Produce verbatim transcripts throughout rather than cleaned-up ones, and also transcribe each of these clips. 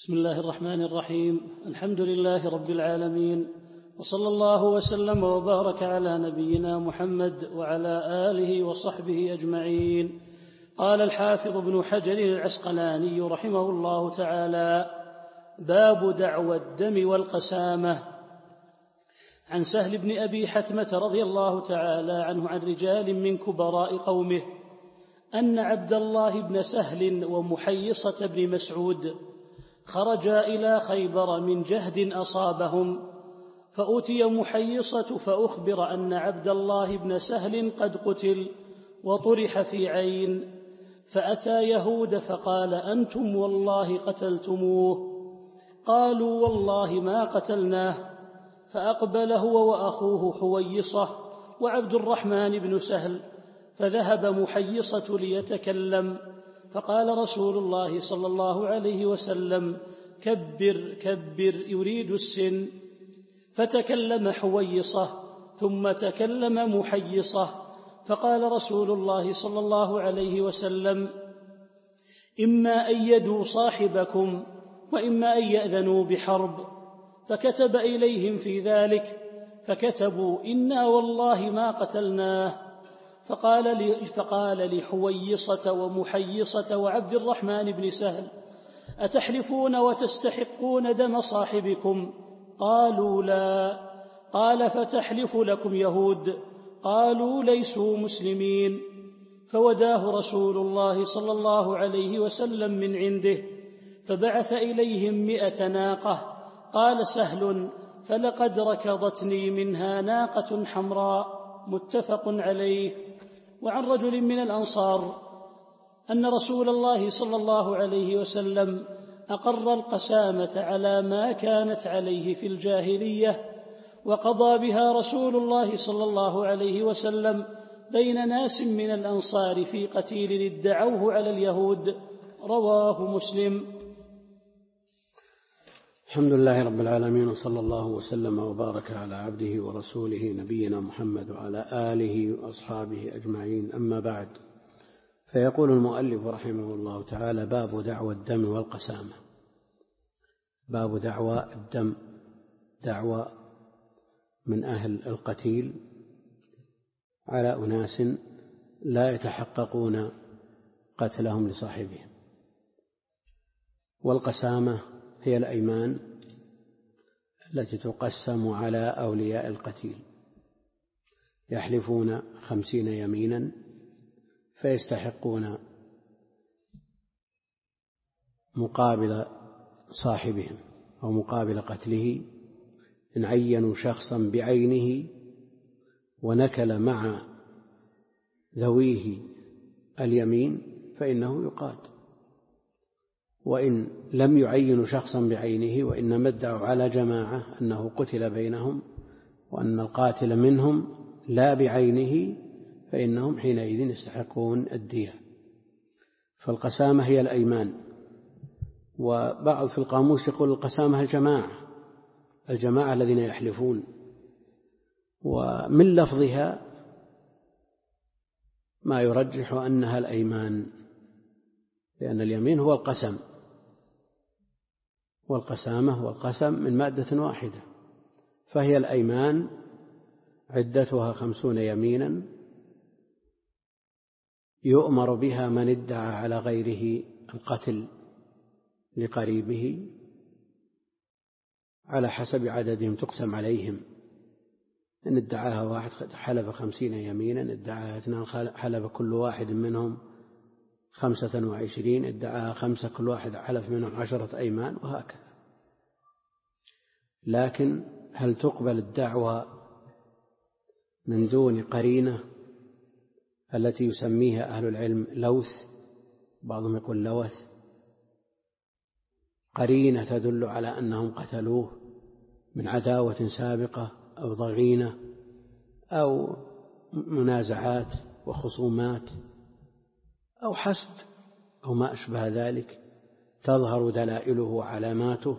بسم الله الرحمن الرحيم. الحمد لله رب العالمين، وصلى الله وسلم وبارك على نبينا محمد وعلى آله وصحبه أجمعين. قال الحافظ ابن حجر العسقلاني رحمه الله تعالى: باب دعوى الدم والقسامة. عن سهل بن أبي حثمة رضي الله تعالى عنه عن رجال من كبراء قومه أن عبد الله بن سهل ومحيصة بن مسعود خرجا إلى خيبر من جهد أصابهم، فأتي محيصة فأخبر أن عبد الله بن سهل قد قتل وطرح في عين، فأتى يهود فقال: أنتم والله قتلتموه. قالوا: والله ما قتلناه. فأقبل هو وأخوه حويصة وعبد الرحمن بن سهل، فذهب محيصة ليتكلم، فقال رسول الله صلى الله عليه وسلم: كبر كبر يريد السن. فتكلم حويصة ثم تكلم محيصة، فقال رسول الله صلى الله عليه وسلم: إما أن يدوا صاحبكم وإما أن يأذنوا بحرب. فكتب إليهم في ذلك، فكتبوا: إنا والله ما قتلناه. فقال, فقال لحويصة ومحيصة وعبد الرحمن بن سهل: أتحلفون وتستحقون دم صاحبكم؟ قالوا: لا. قال: فتحلف لكم يهود؟ قالوا: ليسوا مسلمين. فوداه رسول الله صلى الله عليه وسلم من عنده، فبعث إليهم مئة ناقة. قال سهل: فلقد ركضتني منها ناقة حمراء. متفق عليه. وعن رجل من الأنصار أن رسول الله صلى الله عليه وسلم أقر القسامة على ما كانت عليه في الجاهلية، وقضى بها رسول الله صلى الله عليه وسلم بين ناس من الأنصار في قتيل ادعوه على اليهود. رواه مسلم. الحمد لله رب العالمين، وصلى الله وسلم وبارك على عبده ورسوله نبينا محمد وعلى آله وأصحابه أجمعين. أما بعد، فيقول المؤلف رحمه الله تعالى: باب دعوى الدم والقسامة. باب دعوى الدم، دعوى من أهل القتيل على أناس لا يتحققون قتلهم لصاحبهم. والقسامة هي الأيمان التي تقسم على أولياء القتيل، يحلفون خمسين يمينا فيستحقون مقابل صاحبهم أو مقابل قتله. إن عينوا شخصا بعينه ونكل مع ذويه اليمين فإنه يقاد، وإن لم يعينوا شخصا بعينه وإنما ادعوا على جماعة أنه قتل بينهم وأن القاتل منهم لا بعينه فإنهم حينئذ يستحقون الدية. فالقسامة هي الأيمان. وبعض في القاموس يقول القسامة الجماعة، الجماعة الذين يحلفون. ومن لفظها ما يرجح أنها الأيمان، لأن اليمين هو القسم، والقسامة والقسم من مادة واحدة، فهي الأيمان عدتها خمسون يمينا يؤمر بها من ادعى على غيره القتل لقريبه على حسب عددهم تقسم عليهم. إن ادعاها واحد حلف خمسين يمينا، ادعاها اثنان حلف كل واحد منهم خمسة وعشرين، ادعاها خمسة كل واحد حلف منهم عشرة أيمان، وهكذا. لكن هل تقبل الدعوى من دون قرينة التي يسميها أهل العلم لوث؟ بعضهم يقول لوث، قرينة تدل على أنهم قتلوه من عداوة سابقة أو ضغينة أو منازعات وخصومات أو حسد أو ما أشبه ذلك، تظهر دلائله وعلاماته.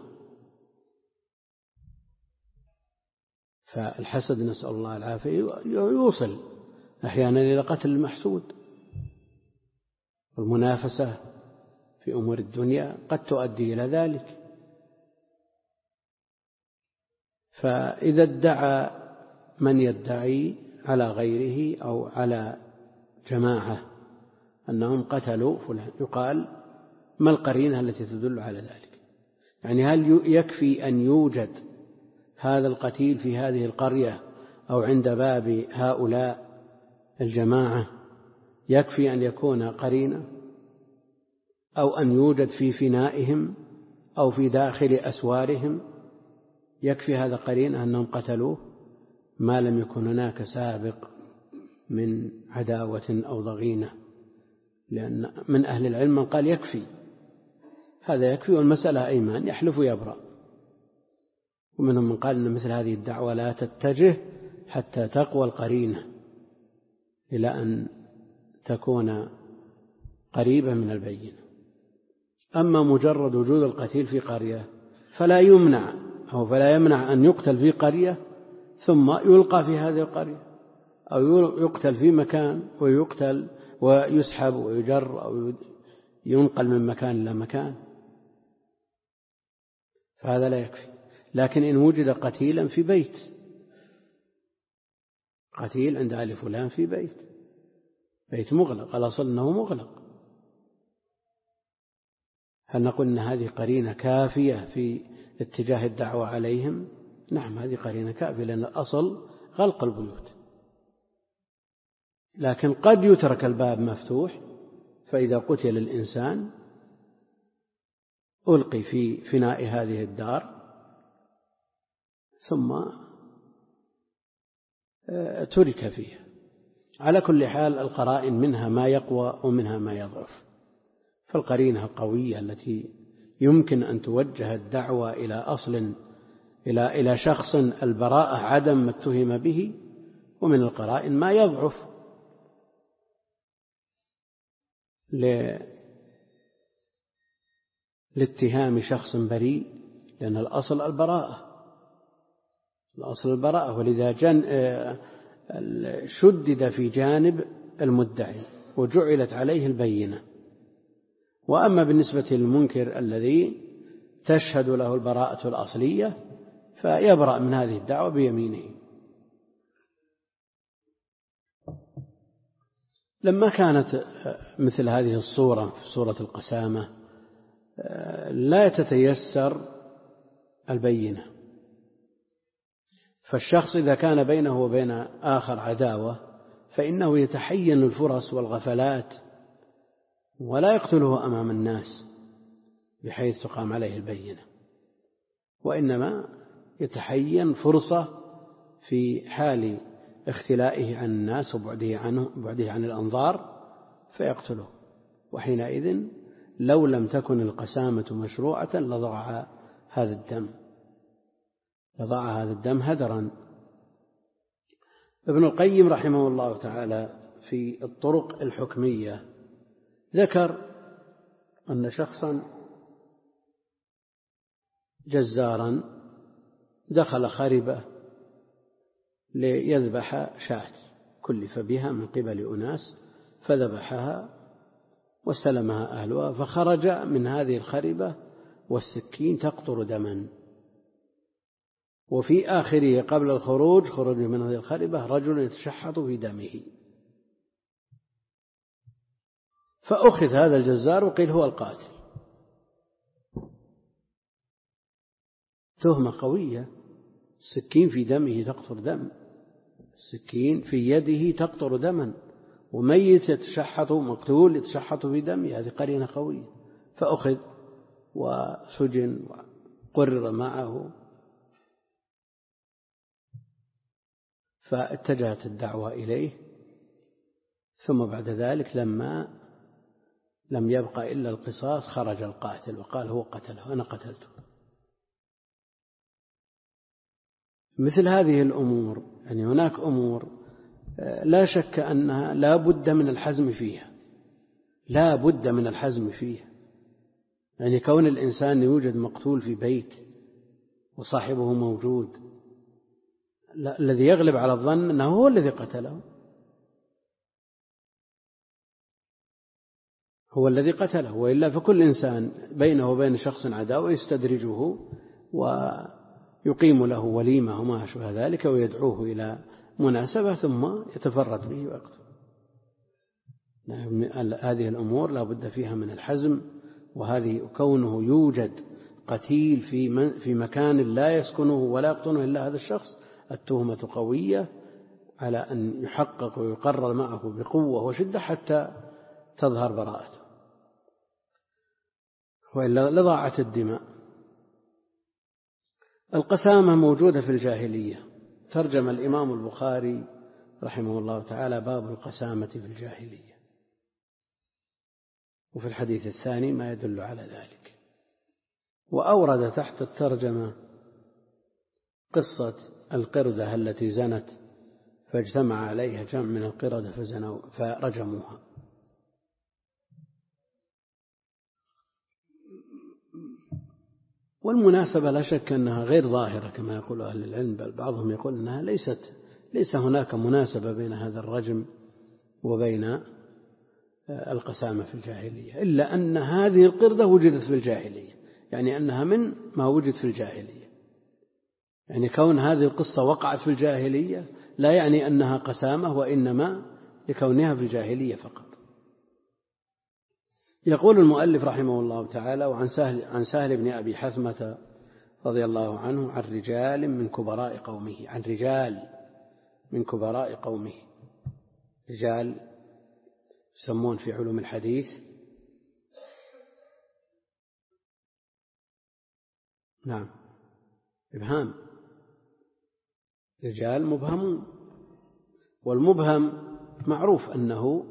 فالحسد نسأل الله العافية يوصل أحيانا إلى قتل المحسود، والمنافسة في أمور الدنيا قد تؤدي إلى ذلك. فإذا ادعى من يدعي على غيره أو على جماعة أنهم قتلوا فلان يقال ما القرينة التي تدل على ذلك؟ يعني هل يكفي أن يوجد هذا القتيل في هذه القرية أو عند باب هؤلاء الجماعة يكفي أن يكون قرينة، أو أن يوجد في فنائهم أو في داخل أسوارهم يكفي هذا قرينة أنهم قتلوه ما لم يكن هناك سابق من عداوة أو ضغينة؟ لأن من أهل العلم من قال يكفي، هذا يكفي والمسألة أيمان يحلف يبرأ، ومنهم من قال أن مثل هذه الدعوة لا تتجه حتى تقوى القرينة إلى أن تكون قريبة من البينة. أما مجرد وجود القتيل في قرية فلا يمنع أو فلا يمنع أن يقتل في قرية ثم يلقى في هذه القرية، أو يقتل في مكان ويقتل ويسحب ويجر أو ينقل من مكان إلى مكان، فهذا لا يكفي. لكن إن وجد قتيلا في بيت، قتيل عند آل فلان في بيت، بيت مغلق، الأصل أنه مغلق، هل نقول أن هذه قرينة كافية في اتجاه الدعوة عليهم؟ نعم، هذه قرينة كافية، لأن الأصل غلق البيوت. لكن قد يترك الباب مفتوح، فإذا قتل الإنسان ألقي في فناء هذه الدار ثم ترك فيها. على كل حال القرائن منها ما يقوى ومنها ما يضعف، فالقرينة القوية التي يمكن أن توجه الدعوة إلى أصل إلى إلى شخص البراءة عدم ما اتهم به، ومن القرائن ما يضعف لاتهام شخص بريء، لأن الأصل البراءة، الأصل البراءة، ولذا جن شدد في جانب المدعي وجعلت عليه البينة. وأما بالنسبة للمنكر الذي تشهد له البراءة الأصلية فيبرأ من هذه الدعوة بيمينه. لما كانت مثل هذه الصورة في صورة القسامة لا تتيسر البينة، فالشخص إذا كان بينه وبين آخر عداوة فإنه يتحين الفرص والغفلات ولا يقتله أمام الناس بحيث تقام عليه البينة، وإنما يتحين فرصة في حال اختلائه عن الناس وبعده عنه بعده عن الأنظار فيقتله، وحينئذ لو لم تكن القسامة مشروعة لضاع هذا الدم لضاع هذا الدم هدرا. ابن القيم رحمه الله تعالى في الطرق الحكمية ذكر أن شخصا جزارا دخل خربة ليذبح شاة، كلف بها من قبل أناس فذبحها واستلمها أهلها، فخرج من هذه الخربة والسكين تقطر دما، وفي آخره قبل الخروج خروج من هذه الخربة رجل يتشحط في دمه، فأخذ هذا الجزار وقيل هو القاتل. تهمة قوية، السكين في دمه تقطر دم، السكين في يده تقطر دما، وميت يتشحط مقتول يتشحط في دمه، هذه قرينة قوية، فأخذ وسجن وقرر معه. فاتجهت الدعوة إليه، ثم بعد ذلك لما لم يبقى إلا القصاص خرج القاتل وقال هو قتله أنا قتلته. مثل هذه الأمور يعني هناك أمور لا شك أنها لا بد من الحزم فيها، لا بد من الحزم فيها، يعني كون الإنسان يوجد مقتول في بيت وصاحبه موجود، الذي يغلب على الظن أنه هو الذي قتله، هو الذي قتله، وإلا فكل إنسان بينه وبين شخص عداوة يستدرجه يقيم له وليمة وما أشبه ذلك ويدعوه إلى مناسبة ثم يتفرد به ويقتل. هذه الأمور لا بد فيها من الحزم، وهذه كونه يوجد قتيل في من في مكان لا يسكنه ولا يقطنه إلا هذا الشخص، التهمة قوية على أن يحقق ويقرر معه بقوة وشدة حتى تظهر براءته، وإلا لضاعت الدماء. القسامة موجودة في الجاهلية. ترجم الإمام البخاري رحمه الله تعالى باب القسامة في الجاهلية، وفي الحديث الثاني ما يدل على ذلك. وأورد تحت الترجمة قصة القردة التي زنت فاجتمع عليها جمع من القردة فزنوا فرجموها. والمناسبة لا شك أنها غير ظاهرة كما يقول أهل العلم، بل بعضهم يقول أنها ليست ليس هناك مناسبة بين هذا الرجم وبين القسامة في الجاهلية، إلا أن هذه القردة وجدت في الجاهلية، يعني أنها من ما وجد في الجاهلية. يعني كون هذه القصة وقعت في الجاهلية لا يعني أنها قسامة، وإنما لكونها في الجاهلية فقط. يقول المؤلف رحمه الله تعالى: وعن سهل, عن سهل بن أبي حثمة رضي الله عنه عن رجال من كبراء قومه، عن رجال من كبراء قومه. رجال يسمون في علوم الحديث نعم إبهام، رجال مبهمون، والمبهم معروف أنه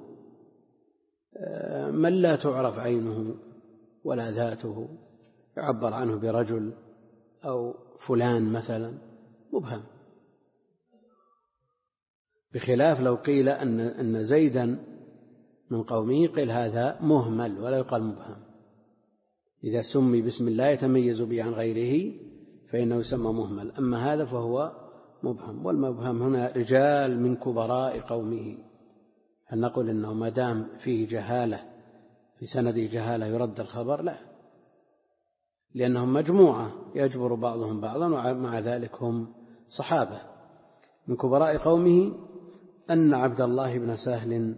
من لا تعرف عينه ولا ذاته، يعبر عنه برجل أو فلان مثلا، مبهم. بخلاف لو قيل أن أن زيدا من قومه قيل هذا مهمل ولا يقال مبهم. إذا سمي باسم الله يتميز به عن غيره فإنه يسمى مهمل، أما هذا فهو مبهم. والمبهم هنا رجال من كبراء قومه. هل نقول إنه ما دام فيه جهالة في سنده جهالة يرد الخبر؟ لا، لأنهم مجموعة يجبر بعضهم بعضا، ومع ذلك هم صحابة. من كبراء قومه أن عبد الله بن سهل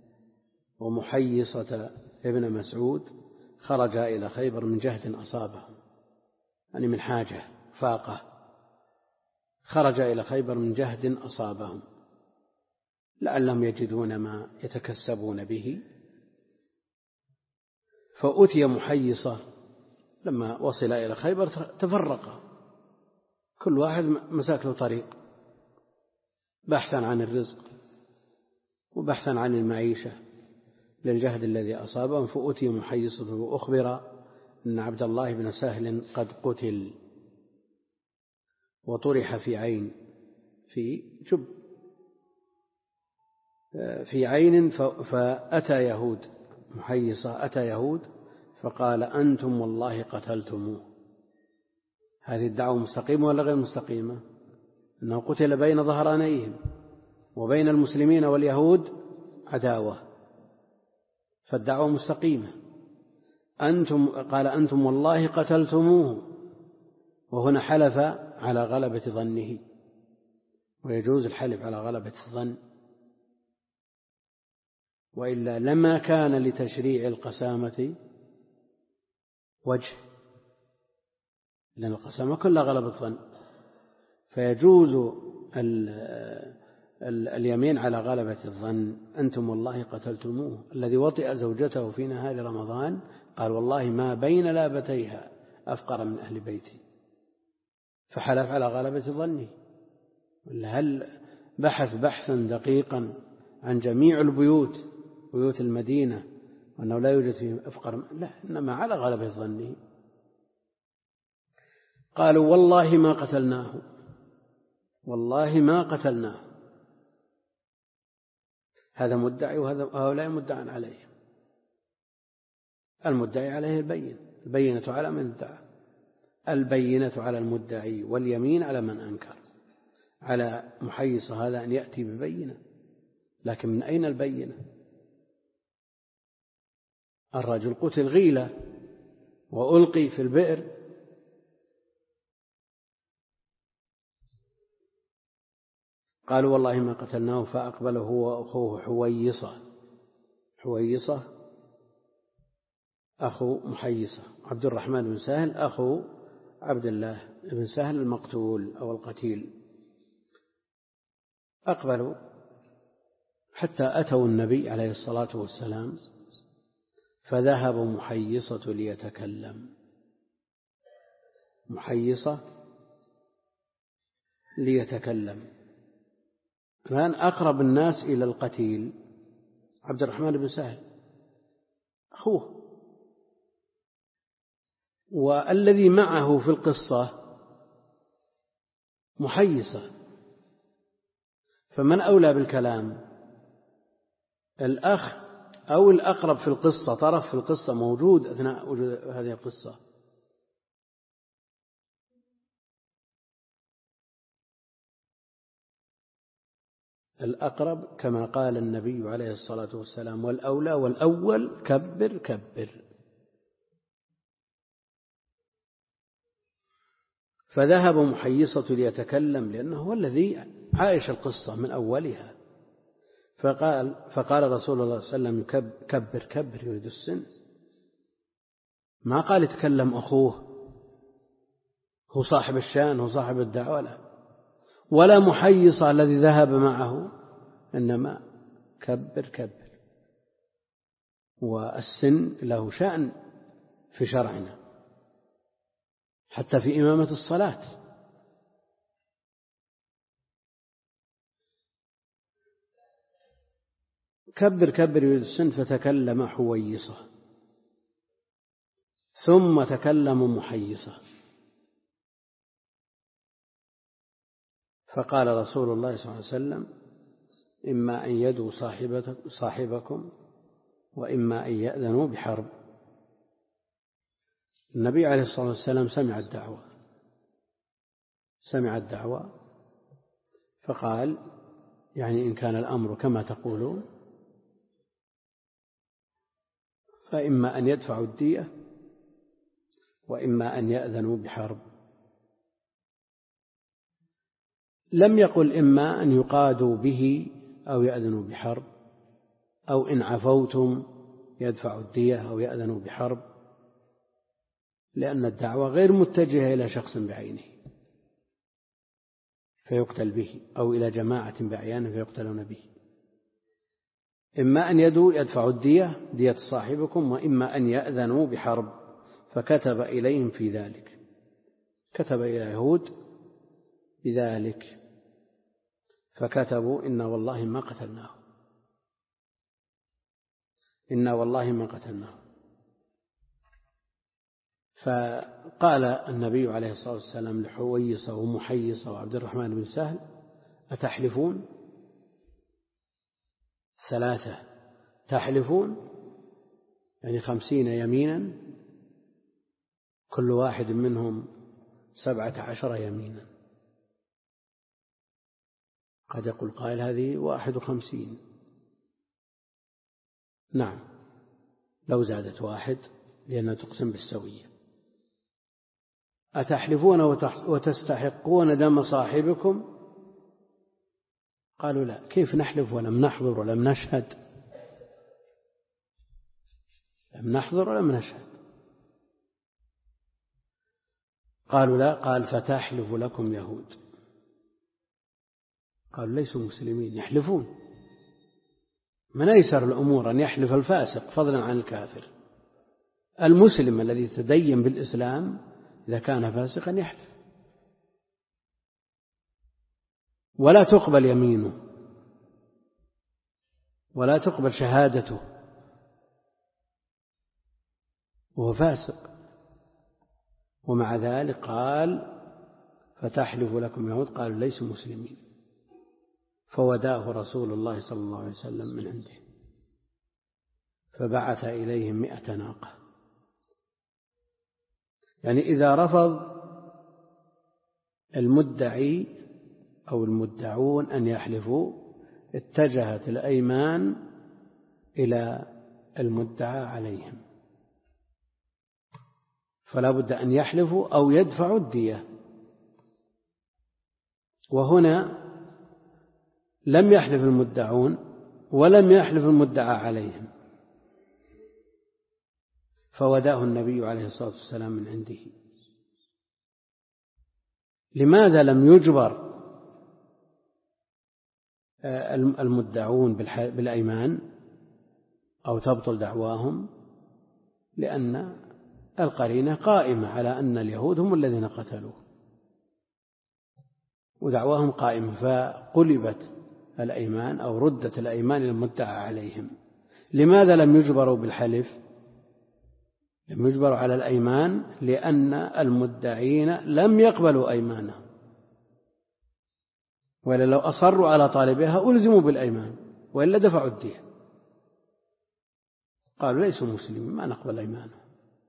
ومحيصة ابن مسعود خرجا إلى خيبر من جهد أصابهم، يعني من حاجة فاقة، خرجا إلى خيبر من جهد أصابهم لعلهم يجدون ما يتكسبون به. فأتي محيصة، لما وصل إلى خيبر تفرقا، كل واحد مساك له طريق، بحثا عن الرزق وبحثا عن المعيشة للجهد الذي أصابهم. فأتي محيصة وأخبر أن عبد الله بن سهل قد قتل وطرح في عين في جب في عين. فأتى يهود، محيصة أتى يهود فقال: أنتم والله قتلتموه. هذه الدعوة مستقيمة ولا غير مستقيمة؟ أنه قتل بين ظهرانيهم، وبين المسلمين واليهود عداوة، فالدعوة مستقيمة. أنتم قال: أنتم والله قتلتموه، وهنا حلف على غلبة ظنه، ويجوز الحلف على غلبة الظن، وإلا لما كان لتشريع القسامة وجه، لأن القسامة كلها غلبة ظن، فيجوز اليمين على غلبة الظن. أنتم والله قتلتموه. الذي وطئ زوجته في نهار رمضان قال: والله ما بين لابتيها أفقر من أهل بيتي، فحلف على غلبة ظنه. هل بحث بحثا دقيقا عن جميع البيوت، بيوت المدينة، وأنه لا يوجد فيه أفقر؟ لا، إنما على غلبة ظنه. قالوا: والله ما قتلناه، والله ما قتلناه. هذا مدعي وهؤلاء مدعى عليه. المدعي عليه البينة، البينة على من ادعى، البينة على المدعي واليمين على من أنكر. على محيصة هذا أن يأتي ببينة، لكن من أين البينة؟ الرجل قتل غيلة وألقي في البئر، قالوا والله ما قتلناه، فأقبل هو وأخوه حويصة. حويصة أخو محيصة، عبد الرحمن بن سهل أخو عبد الله بن سهل المقتول أو القتيل. أقبلوا حتى أتوا النبي عليه الصلاة والسلام، فذهب محيصة ليتكلم. محيصة ليتكلم. الآن أقرب الناس إلى القتيل عبد الرحمن بن سهل أخوه، والذي معه في القصة محيصة، فمن أولى بالكلام؟ الأخ أو الأقرب في القصة، طرف في القصة موجود أثناء وجود هذه القصة. الأقرب كما قال النبي عليه الصلاة والسلام: والأولى والأول كبر كبر. فذهب محيصة ليتكلم لأنه هو الذي عايش القصة من أولها. فقال فقال رسول الله صلى الله عليه وسلم: كبر كبر، يريد السن. ما قال يتكلم أخوه، هو صاحب الشان، هو صاحب الدعوة، لا، ولا محيصة الذي ذهب معه، إنما كبر كبر. والسن له شأن في شرعنا، حتى في إمامة الصلاة. كبر كبر يريد السن. فتكلم حويصة ثم تكلم محيصة، فقال رسول الله صلى الله عليه وسلم: إما أن يدوا صاحبكم وإما أن يأذنوا بحرب. النبي عليه الصلاة والسلام سمع الدعوة سمع الدعوة فقال: يعني إن كان الأمر كما تقولون فإما أن يدفعوا الدية وإما أن يأذنوا بحرب. لم يقل إما أن يقادوا به أو يأذنوا بحرب، أو إن عفوتم يدفعوا الدية أو يأذنوا بحرب، لأن الدعوة غير متجهة إلى شخص بعينه فيقتل به، أو إلى جماعة بعيانه فيقتلون به. إما أن يدوا يدفعوا الدية، دية صاحبكم، وإما أن يأذنوا بحرب. فكتب إليهم في ذلك، كتب إلى يهود بذلك، فكتبوا: إنا والله ما قتلناه، إنا والله ما قتلناه. فقال النبي عليه الصلاة والسلام لحويصة ومحيصة وعبد الرحمن بن سهل: أتحلفون؟ ثلاثة. تحلفون يعني خمسين يمينا، كل واحد منهم سبعة عشر يمينا. قد يقول قائل: هذه واحد وخمسين. نعم، لو زادت واحد لأنها تقسم بالسوية. أتحلفون وتستحقون دم صاحبكم؟ قالوا: لا، كيف نحلف ولم نحضر ولم نشهد؟ لم نحضر ولم نشهد. قالوا: لا. قال: فتحلف لكم يهود. قالوا: ليسوا مسلمين يحلفون. من أيسر الأمور أن يحلف الفاسق فضلا عن الكافر. المسلم الذي تدين بالإسلام إذا كان فاسقا يحلف، ولا تقبل يمينه ولا تقبل شهادته وهو فاسق. ومع ذلك قال: فتحلف لكم يهود. قالوا: ليسوا مسلمين. فوداه رسول الله صلى الله عليه وسلم من عنده، فبعث إليهم مئة ناقة. يعني إذا رفض المدعي أو المدعون أن يحلفوا اتجهت الأيمان إلى المدعى عليهم، فلا بد أن يحلفوا أو يدفعوا الدية. وهنا لم يحلف المدعون ولم يحلف المدعى عليهم، فوداه النبي عليه الصلاة والسلام من عنده. لماذا لم يجبر المدعون بالأيمان أو تبطل دعواهم؟ لأن القرينة قائمة على أن اليهود هم الذين قتلوه، ودعواهم قائمة، فقلبت الأيمان أو ردت الأيمان المدعى عليهم. لماذا لم يجبروا بالحلف؟ لم يجبروا على الأيمان لأن المدعين لم يقبلوا أيمانهم، وإلا لو أصروا على طالبها ألزموا بالأيمان، وإلا دفعوا الدية. قالوا ليسوا مسلمين ما نقبل أيمانهم،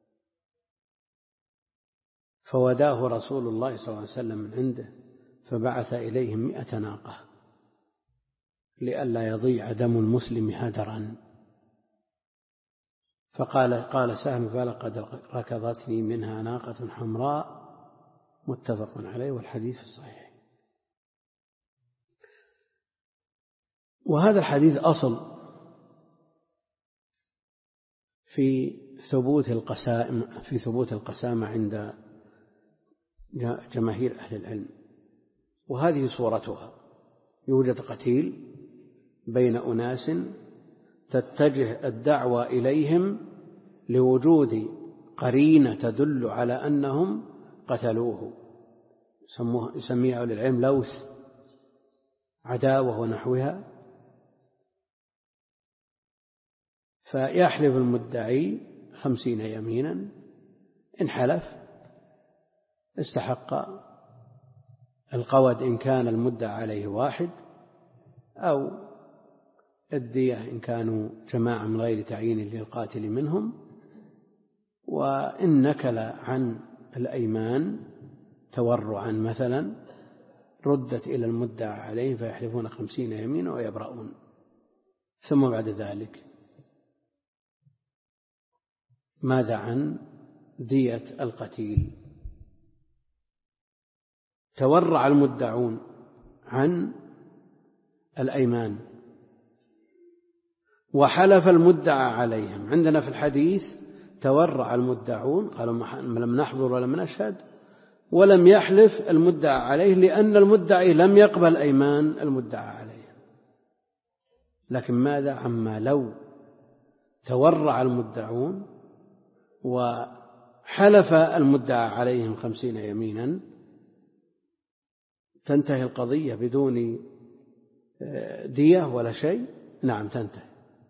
فوداه رسول الله صلى الله عليه وسلم من عنده، فبعث إليهم مئة ناقة لئلا يضيع دم المسلم هدرا. فقال قال سهل فلقد ركضتني منها ناقة حمراء، متفق عليه، والحديث الصحيح. وهذا الحديث أصل في ثبوت القسامة في ثبوت القسامة عند جماهير أهل العلم، وهذه صورتها: يوجد قتيل بين أناس تتجه الدعوة إليهم لوجود قرينة تدل على أنهم قتلوه، يسميها أهل العلم لوث، عداوة ونحوها. فيحلف المدعي خمسين يمينا، إن حلف استحق القود إن كان المدعى عليه واحد، أو الدية إن كانوا جماعة من غير تعيين للقاتل منهم. وإن نكل عن الأيمان تورعا مثلا ردت إلى المدعى عليه فيحلفون خمسين يمينا ويبرؤون. ثم بعد ذلك ماذا عن دية القتيل؟ تورع المدعون عن الأيمان وحلف المدعى عليهم. عندنا في الحديث تورع المدعون، قالوا لم نحضر ولم نشهد، ولم يحلف المدعى عليه لأن المدعي لم يقبل أيمان المدعى عليه. لكن ماذا عما لو تورع المدعون وحلف المدعى عليهم خمسين يمينا؟ تنتهي القضية بدون دية ولا شيء؟ نعم تنتهي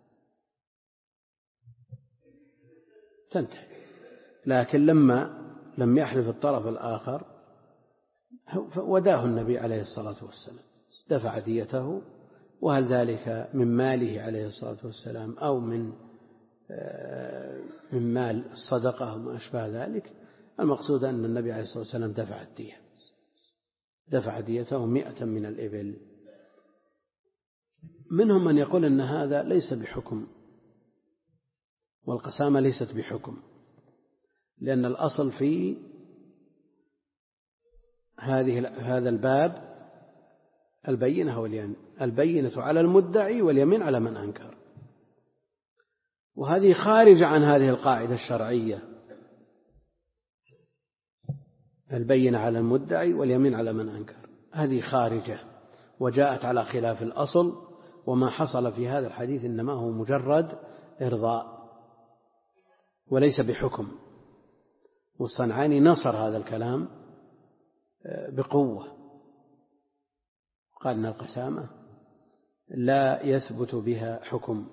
تنتهي لكن لما لم يحلف الطرف الآخر وداه النبي عليه الصلاة والسلام، دفع ديته. وهل ذلك من ماله عليه الصلاة والسلام أو من من مال الصدقة وما أشبه ذلك؟ المقصود أن النبي عليه الصلاة والسلام دفع الدية، دفع ديته مئة من الإبل. منهم من يقول أن هذا ليس بحكم، والقسامة ليست بحكم، لأن الأصل في هذه هذا الباب البينة واليمين، البينة على المدعي واليمين على من أنكر، وهذه خارجة عن هذه القاعدة الشرعية: البينة على المدعي واليمين على من أنكر. هذه خارجة وجاءت على خلاف الأصل، وما حصل في هذا الحديث إنما هو مجرد إرضاء وليس بحكم. والصنعاني نصر هذا الكلام بقوة، قال أن القسامة لا يثبت بها حكم،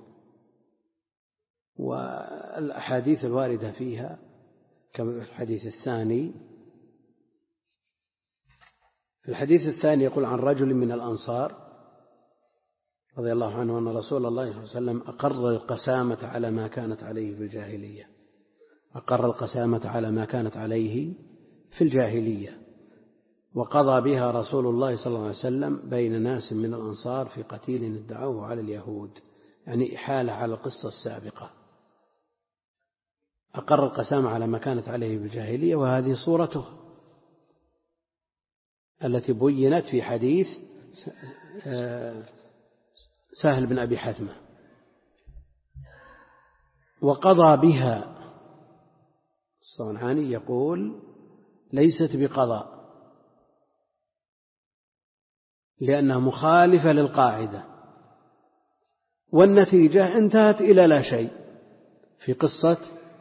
والأحاديث الواردة فيها كما في الحديث الثاني. في الحديث الثاني يقول عن رجل من الأنصار رضي الله عنه أن رسول الله صلى الله عليه وسلم أقر القسامة على ما كانت عليه في الجاهلية، أقر القسامة على ما كانت عليه في الجاهلية، وقضى بها رسول الله صلى الله عليه وسلم بين ناس من الأنصار في قتيل ادعوه على اليهود، يعني إحالة على القصة السابقة. أقر القسامة على ما كانت عليه في الجاهلية، وهذه صورته التي بينت في حديث سهل بن أبي حثمة، وقضى بها. الصنعاني يقول ليست بقضاء لأنها مخالفة للقاعدة، والنتيجة انتهت إلى لا شيء في قصة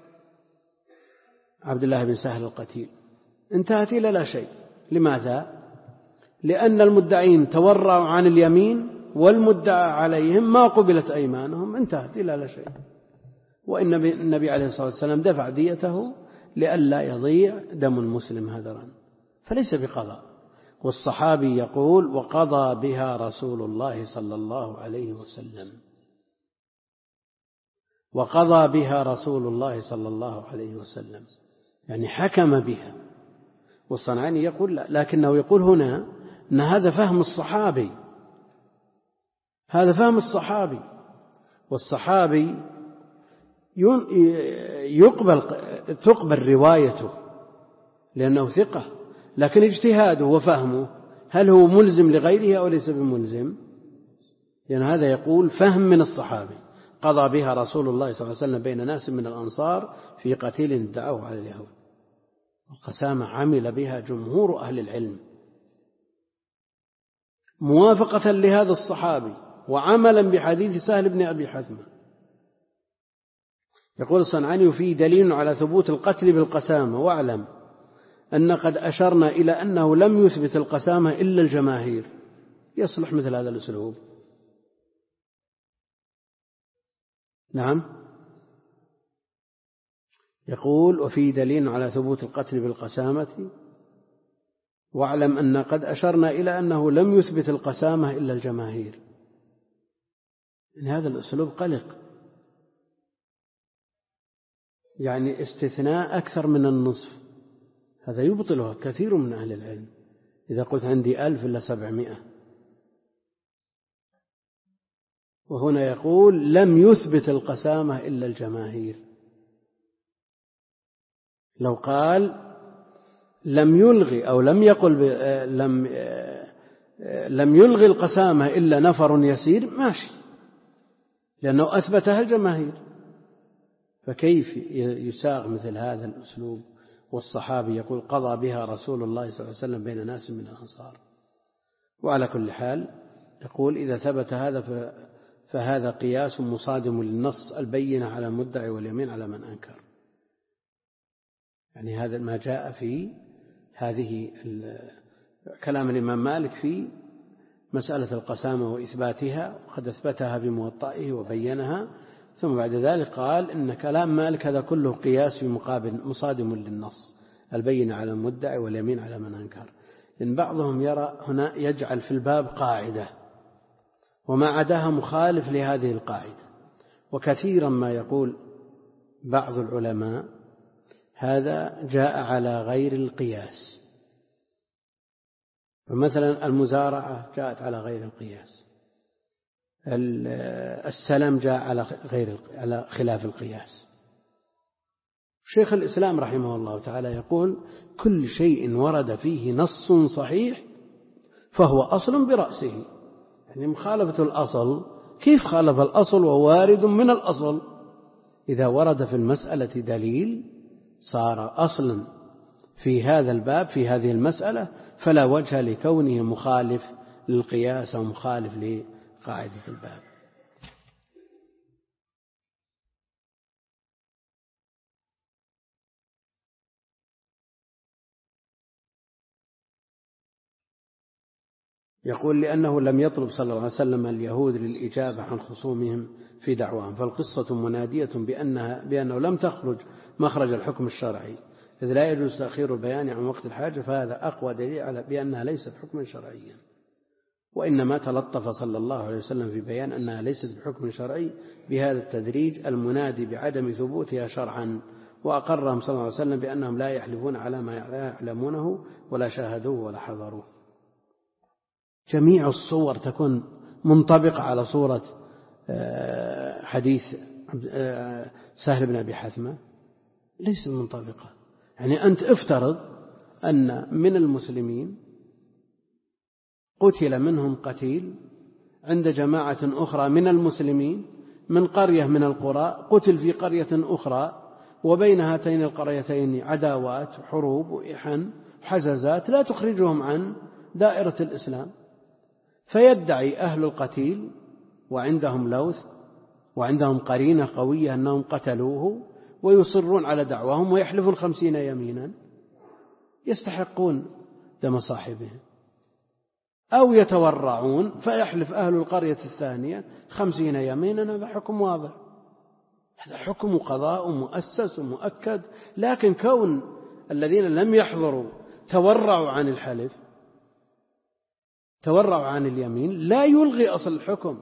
عبد الله بن سهل القتيل، انتهت إلى لا شيء. لماذا؟ لأن المدعين تورعوا عن اليمين والمدعى عليهم ما قبلت أيمانهم، انتهت إلى لا شيء. وإن النبي عليه الصلاة والسلام دفع ديته لئلا يضيع دم المسلم هدرا، فليس بقضاء. والصحابي يقول وقضى بها رسول الله صلى الله عليه وسلم، وقضى بها رسول الله صلى الله عليه وسلم، يعني حكم بها. والصنعاني يقول لا، لكنه يقول هنا أن هذا فهم الصحابي، هذا فهم الصحابي، والصحابي يقبل تقبل روايته لأنه ثقة، لكن اجتهاده وفهمه هل هو ملزم لغيره أو ليس بملزم؟ لأن هذا يقول فهم من الصحابي. قضى بها رسول الله صلى الله عليه وسلم بين ناس من الأنصار في قتيل ادعوه على اليهود. القسامة عمل بها جمهور أهل العلم موافقة لهذا الصحابي وعملا بحديث سهل بن أبي حثمة. يقول الصنعاني فيه دليل على ثبوت القتل بالقسامة، واعلم أن قد أشرنا إلى أنه لم يثبت القسامة إلا الجماهير. يصلح مثل هذا الأسلوب؟ نعم. يقول وفي دليل على ثبوت القتل بالقسامة، واعلم أن قد أشرنا إلى أنه لم يثبت القسامة إلا الجماهير. إن هذا الأسلوب قلق، يعني استثناء أكثر من النصف، هذا يبطلها كثير من أهل العلم. إذا قلت عندي ألف إلا سبعمائة، وهنا يقول لم يثبت القسامة إلا الجماهير. لو قال لم يلغي أو لم يقل لم لم يلغي القسامة إلا نفر يسير ماشي، لأنه أثبتها الجماهير. فكيف يساغ مثل هذا الأسلوب؟ والصحابي يقول قضى بها رسول الله صلى الله عليه وسلم بين ناس من الأنصار. وعلى كل حال يقول إذا ثبت هذا فهذا قياس مصادم للنص البينة على المدعي واليمين على من أنكر. يعني هذا ما جاء في هذه كلام الإمام مالك في مسألة القسامة وإثباتها، وقد أثبتها بموطئه وبينها، ثم بعد ذلك قال إن كلام مالك هذا كله قياس في مقابل مصادم للنص البينة على المدعي واليمين على من أنكر. لأن بعضهم يرى هنا يجعل في الباب قاعدة وما عداها مخالف لهذه القاعدة، وكثيرا ما يقول بعض العلماء هذا جاء على غير القياس. فمثلا المزارعة جاءت على غير القياس، السلام جاء على غير على خلاف القياس. شيخ الإسلام رحمه الله تعالى يقول كل شيء ورد فيه نص صحيح فهو أصل برأسه. يعني مخالفة الأصل، كيف خالف الأصل ووارد من الأصل؟ إذا ورد في المسألة دليل صار أصلا في هذا الباب في هذه المسألة، فلا وجه لكونه مخالف للقياس أو مخالف لقاعدة الباب. يقول لأنه لم يطلب صلى الله عليه وسلم اليهود للإجابة عن خصومهم في دعواهم، فالقصة منادية بأنها بأنه لم تخرج مخرج الحكم الشرعي، إذ لا يجوز تأخير البيان عن وقت الحاجة، فهذا أقوى دليل على بأنها ليست حكما شرعيا. وإنما تلطف صلى الله عليه وسلم في بيان أنها ليست بحكم شرعي بهذا التدريج المنادي بعدم ثبوتها شرعا، وأقرهم صلى الله عليه وسلم بأنهم لا يحلفون على ما يعلمونه ولا شاهدوه ولا حضروه. جميع الصور تكون منطبقة على صورة حديث سهل بن أبي حثمة؟ ليس منطبقة. يعني أنت افترض أن من المسلمين قتل منهم قتيل عند جماعة أخرى من المسلمين من قرية من القرى، قتل في قرية أخرى وبين هاتين القريتين عداوات وحروب وإحن وحزازات لا تخرجهم عن دائرة الإسلام، فيدعي أهل القتيل وعندهم لوث وعندهم قرينة قوية أنهم قتلوه ويصرون على دعواهم ويحلفون خمسين يمينا يستحقون دم صاحبهم، أو يتورعون فيحلف أهل القرية الثانية خمسين يمينا. هذا حكم واضح، هذا حكم قضاء مؤسس ومؤكد. لكن كون الذين لم يحضروا تورعوا عن الحلف، تورعوا عن اليمين، لا يلغي أصل الحكم.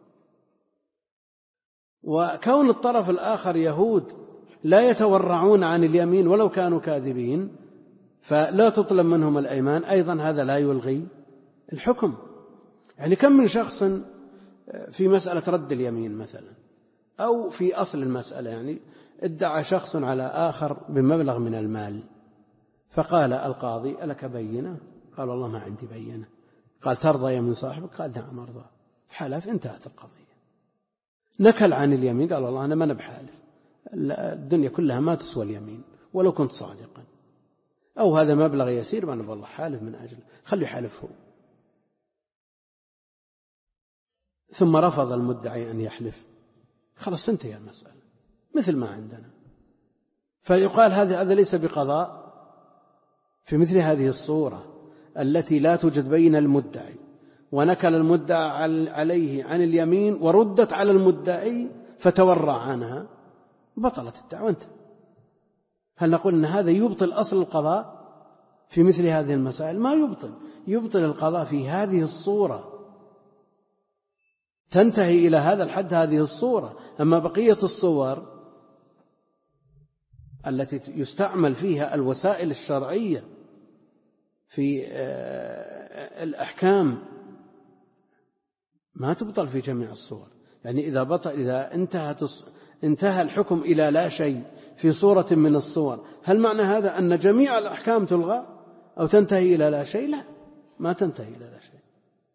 وكون الطرف الآخر يهود لا يتورعون عن اليمين ولو كانوا كاذبين فلا تطلب منهم الأيمان، أيضا هذا لا يلغي الحكم. يعني كم من شخص في مسألة رد اليمين مثلا، أو في أصل المسألة يعني ادعى شخص على آخر بمبلغ من المال، فقال القاضي ألك بينة؟ قال والله ما عندي بينة. قال ترضى يمين صاحبك؟ قال نعم أرضى. حلف، انتهت القضية. نكل عن اليمين، قال والله أنا ما نبحالف، الدنيا كلها ما تسوى اليمين ولو كنت صادقا، أو هذا مبلغ يسير وأنا والله حالف من أجله، خلي يحلفه. ثم رفض المدعي أن يحلف، خلاص تنتهي المسألة مثل ما عندنا. فيقال هذا هذا ليس بقضاء في مثل هذه الصورة التي لا توجد بين المدعي ونكل المدعى عليه عن اليمين وردت على المدعي فتورع عنها، بطلت الدعوة انت. هل نقول أن هذا يبطل أصل القضاء في مثل هذه المسائل؟ ما يبطل. يبطل القضاء في هذه الصورة، تنتهي إلى هذا الحد هذه الصورة. أما بقية الصور التي يستعمل فيها الوسائل الشرعية في الأحكام ما تبطل في جميع الصور. يعني إذا بطل إذا انتهت انتهى الحكم إلى لا شيء في صورة من الصور، هل معنى هذا أن جميع الأحكام تلغى أو تنتهي إلى لا شيء؟ لا، ما تنتهي إلى لا شيء.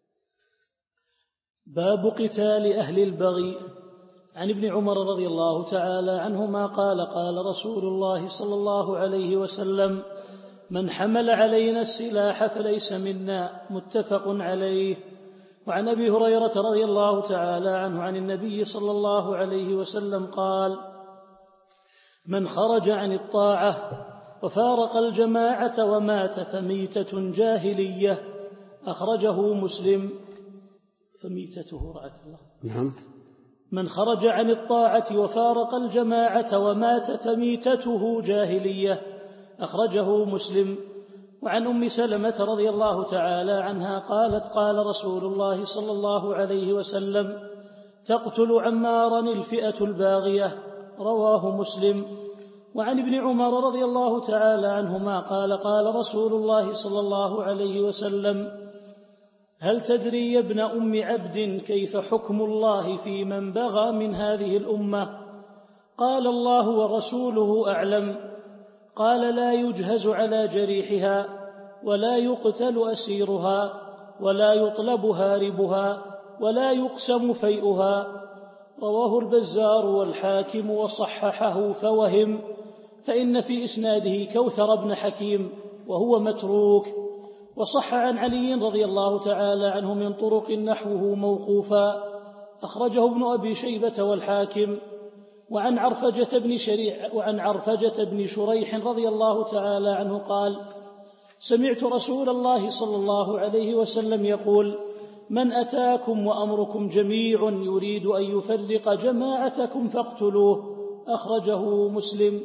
باب قتال أهل البغي. عن ابن عمر رضي الله تعالى عنهما قال قال رسول الله صلى الله عليه وسلم: من حمل علينا السلاح فليس منا. متفق عليه. وعن أبي هريرة رضي الله تعالى عنه عن النبي صلى الله عليه وسلم قال: من خرج عن الطاعة وفارق الجماعة ومات فميتة جاهلية. أخرجه مسلم. فميتته رعاك الله. نعم. من خرج عن الطاعة وفارق الجماعة ومات فميتته جاهلية. أخرجه مسلم. وعن أم سلمة رضي الله تعالى عنها قالت: قال رسول الله صلى الله عليه وسلم: تقتل عمارا الفئة الباغية. رواه مسلم. وعن ابن عمر رضي الله تعالى عنهما قال: قال رسول الله صلى الله عليه وسلم: هل تدري يا ابن أم عبد كيف حكم الله في من بغى من هذه الأمة؟ قال: الله ورسوله أعلم. قال: لا يجهز على جريحها ولا يقتل أسيرها ولا يطلب هاربها ولا يقسم فيئها. رواه البزار والحاكم وصححه فوهم، فإن في إسناده كوثر بن حكيم وهو متروك. وصح عن علي رضي الله تعالى عنه من طرق نحوه موقوفا. أخرجه ابن أبي شيبة والحاكم. وعن عرفجة بن شريح وعن عرفجة بن شريح رضي الله تعالى عنه قال: سمعت رسول الله صلى الله عليه وسلم يقول: من أتاكم وأمركم جميع يريد أن يفرق جماعتكم فاقتلوه. أخرجه مسلم.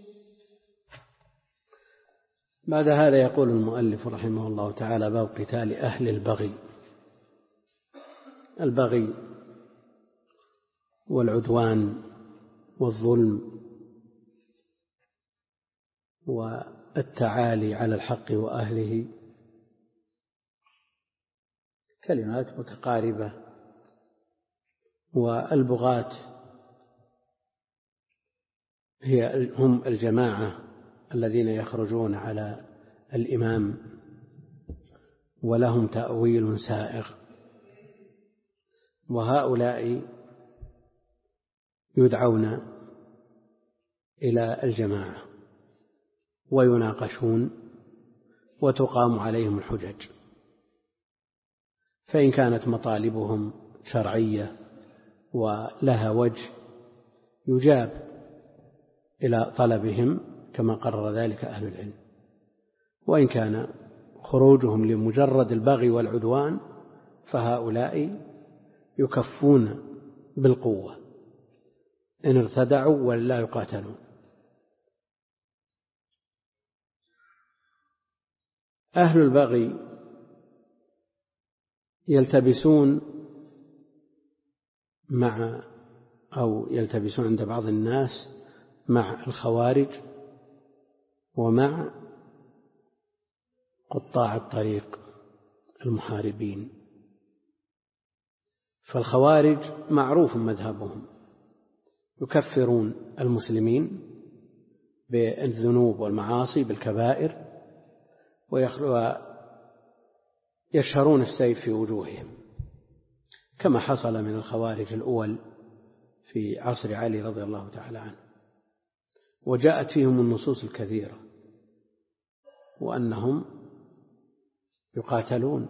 بعد هذا يقول المؤلف رحمه الله تعالى: باب قتال أهل البغي. البغي والعدوان والظلم والتعالي على الحق وأهله كلمات متقاربة. والبغاة هي هم الجماعة الذين يخرجون على الإمام ولهم تأويل سائغ، وهؤلاء يدعون إلى الجماعة ويناقشون وتقام عليهم الحجج، فإن كانت مطالبهم شرعية ولها وجه يجاب إلى طلبهم كما قرر ذلك أهل العلم، وإن كان خروجهم لمجرد البغي والعدوان فهؤلاء يكفون بالقوة إن ارتدعوا ولا يقاتلون. أهل البغي يلتبسون مع أو يلتبسون عند بعض الناس مع الخوارج ومع قطاع الطريق المحاربين. فالخوارج معروف مذهبهم، يكفرون المسلمين بالذنوب والمعاصي بالكبائر ويشهرون السيف في وجوههم، كما حصل من الخوارج الأول في عصر علي رضي الله تعالى عنه، وجاءت فيهم النصوص الكثيرة وأنهم يقاتلون.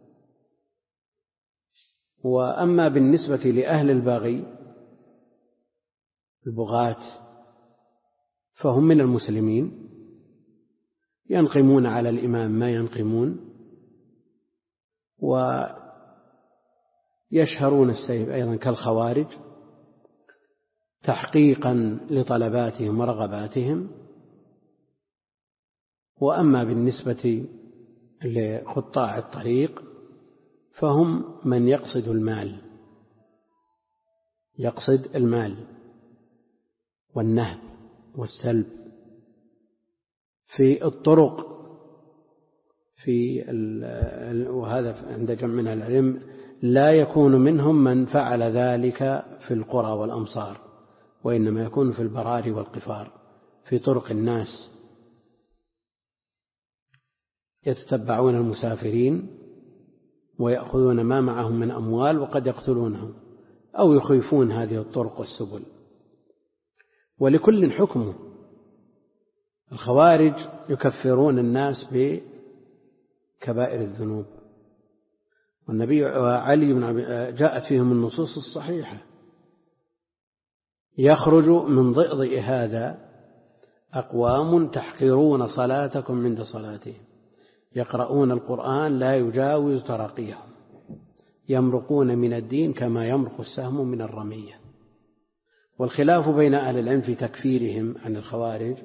وأما بالنسبة لأهل البغي البغاة فهم من المسلمين، ينقمون على الإمام ما ينقمون، ويشهرون السيف أيضا كالخوارج تحقيقا لطلباتهم ورغباتهم. وأما بالنسبة لقطاع الطريق فهم من يقصد المال يقصد المال والنهب والسلب في الطرق، في وهذا عند جمع من العلم لا يكون منهم من فعل ذلك في القرى والأمصار، وإنما يكون في البراري والقفار في طرق الناس، يتتبعون المسافرين ويأخذون ما معهم من أموال وقد يقتلونهم أو يخيفون هذه الطرق والسبل، ولكل حكمه. الخوارج يكفرون الناس بكبائر الذنوب، والنبي علي بن جاءت فيهم النصوص الصحيحة: يخرج من ضئضئ هذا أقوام تحقرون صلاتكم عند صلاتهم، يقرؤون القرآن لا يجاوز تراقيهم، يمرقون من الدين كما يمرق السهم من الرمية. والخلاف بين أهل العلم في تكفيرهم عن الخوارج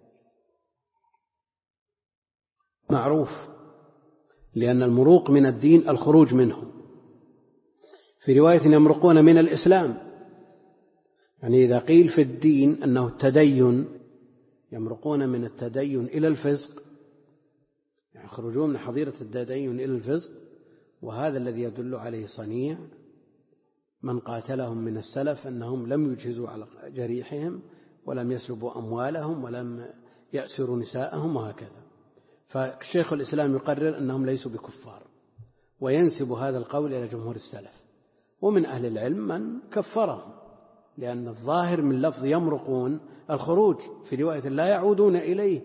معروف، لأن المروق من الدين الخروج منه. في رواية يمرقون من الإسلام، يعني إذا قيل في الدين أنه التدين، يمرقون من التدين إلى الفسق، يخرجون من حظيرة التدين إلى الفسق، وهذا الذي يدل عليه صنيع من قاتلهم من السلف، أنهم لم يجهزوا على جريحهم ولم يسلبوا أموالهم ولم يأسروا نساءهم وهكذا. فالشيخ الإسلام يقرر أنهم ليسوا بكفار، وينسب هذا القول إلى جمهور السلف. ومن أهل العلم من كفرهم، لأن الظاهر من لفظ يمرقون الخروج، في رواية لا يعودون إليه،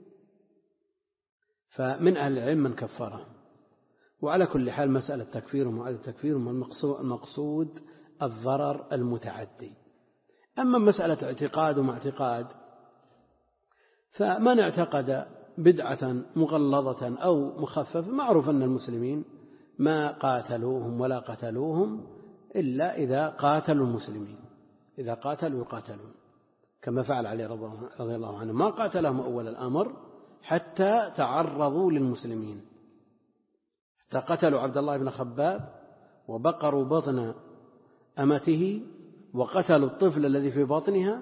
فمن أهل العلم من كفرهم. وعلى كل حال مسألة تكفيرهم وعدم تكفيرهم المقصود الضرر المتعدي. أما مسألة اعتقاد وما اعتقاد، فمن اعتقد بدعة مغلظة أو مخففة معروف أن المسلمين ما قاتلوهم ولا قتلوهم إلا إذا قاتلوا المسلمين، إذا قاتلوا يقاتلون، كما فعل علي رضي الله عنه، ما قاتلهم أول الأمر حتى تعرضوا للمسلمين، حتى قتلوا عبد الله بن خباب وبقروا بطن أمته وقتلوا الطفل الذي في بطنها،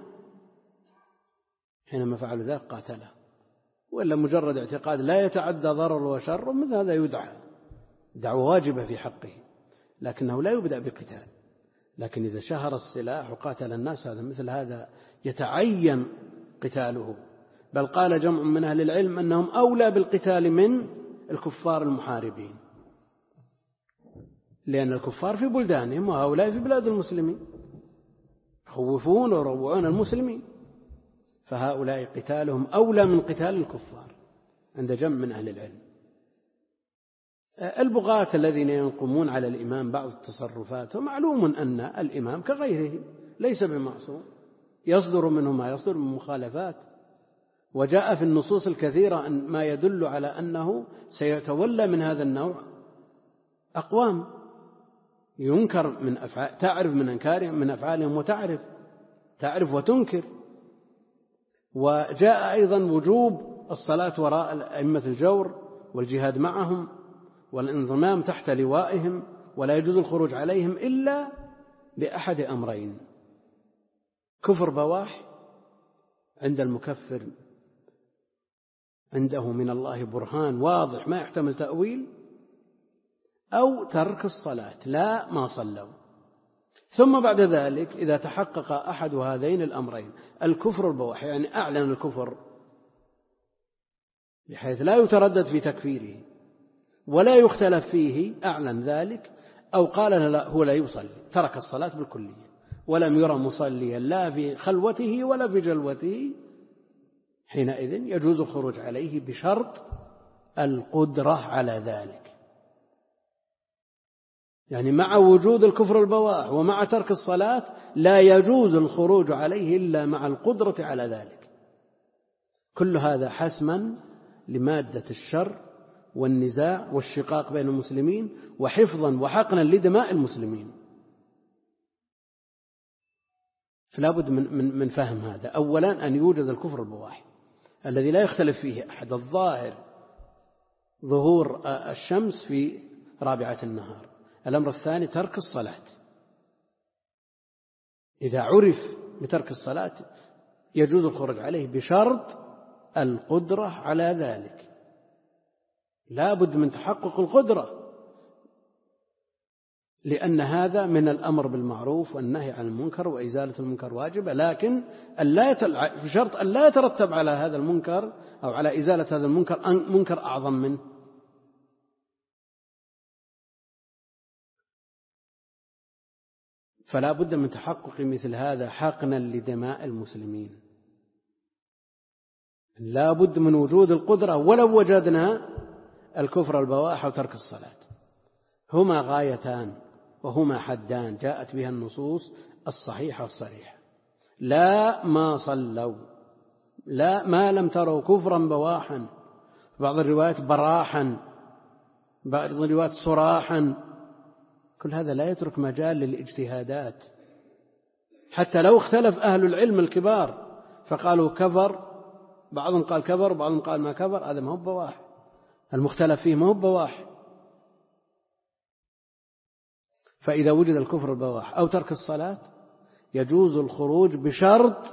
حينما فعلوا ذلك قاتله. وإلا مجرد اعتقاد لا يتعدى ضرر وشر مثل هذا يدعى دعوة واجبة في حقه، لكنه لا يبدأ بقتال. لكن إذا شهر السلاح وقاتل الناس، هذا مثل هذا يتعين قتاله، بل قال جمع من أهل العلم أنهم أولى بالقتال من الكفار المحاربين، لأن الكفار في بلدانهم وهؤلاء في بلاد المسلمين، يخوفون ويروعون المسلمين، فهؤلاء قتالهم أولى من قتال الكفار عند جمع من أهل العلم. البغاة الذين ينقمون على الإمام بعض التصرفات، ومعلوم أن الإمام كغيره ليس بمعصوم، يصدر منه ما يصدر من مخالفات، وجاء في النصوص الكثيرة ما يدل على أنه سيتولى من هذا النوع أقوام ينكر من أفعال، تعرف من أنكارهم من أفعالهم وتعرف تعرف وتنكر. وجاء أيضا وجوب الصلاة وراء أئمة الجور والجهاد معهم والانضمام تحت لوائهم، ولا يجوز الخروج عليهم إلا بأحد أمرين: كفر بواح عند المكفر عنده من الله برهان واضح ما يحتمل تأويل، أو ترك الصلاة لا ما صلوا. ثم بعد ذلك إذا تحقق أحد هذين الأمرين، الكفر البواح يعني أعلن الكفر بحيث لا يتردد في تكفيره ولا يختلف فيه، أعلن ذلك، أو قال لا هو لا يصلي، ترك الصلاة بالكلية ولم يرى مصليا لا في خلوته ولا في جلوته، حينئذ يجوز الخروج عليه بشرط القدرة على ذلك. يعني مع وجود الكفر البواح ومع ترك الصلاة لا يجوز الخروج عليه إلا مع القدرة على ذلك. كل هذا حسما لمادة الشر والنزاع والشقاق بين المسلمين، وحفظا وحقنا لدماء المسلمين. فلا بد من, من, من فهم هذا. أولا أن يوجد الكفر البواح الذي لا يختلف فيه أحد، الظاهر ظهور الشمس في رابعة النهار. الأمر الثاني ترك الصلاة، إذا عرف بترك الصلاة يجوز الخروج عليه بشرط القدرة على ذلك. لا بد من تحقق القدرة، لأن هذا من الأمر بالمعروف والنهي عن المنكر وإزالة المنكر واجبة، لكن بشرط أن لا يترتب على هذا المنكر أو على إزالة هذا المنكر منكر أعظم منه. فلا بد من تحقق مثل هذا حقنا لدماء المسلمين. لا بد من وجود القدرة ولو وجدنا الكفر البواح وترك الصلاة، هما غايتان وهما حدان جاءت بها النصوص الصحيحة الصريحة. لا ما صلوا، لا ما لم تروا كفرا بواحا، بعض الروايات براحا، بعض الروايات صراحا، كل هذا لا يترك مجال للاجتهادات. حتى لو اختلف أهل العلم الكبار فقالوا كفر، بعضهم قال كفر وبعضهم قال ما كفر، هذا ما هو بواح، المختلف فيه ما هو بواح. فإذا وجد الكفر البواح أو ترك الصلاة يجوز الخروج بشرط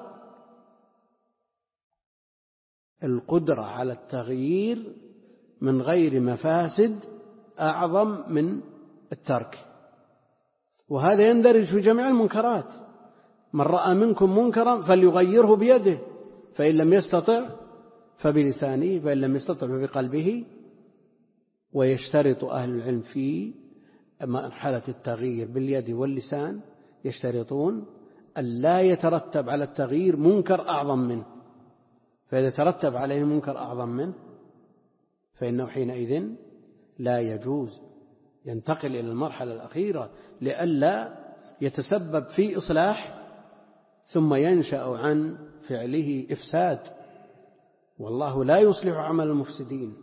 القدرة على التغيير من غير مفاسد أعظم من الترك. وهذا يندرج في جميع المنكرات. من رأى منكم منكرا فليغيره بيده، فإن لم يستطع فبلسانه، فإن لم يستطع فبقلبه. ويشترط أهل العلم في مرحلة التغيير باليد واللسان، يشترطون أن لا يترتب على التغيير منكر أعظم منه، فإذا ترتب عليه منكر أعظم منه فإنه حينئذ لا يجوز، ينتقل إلى المرحلة الأخيرة لئلا يتسبب في إصلاح ثم ينشأ عن فعله إفساد، والله لا يصلح عمل المفسدين.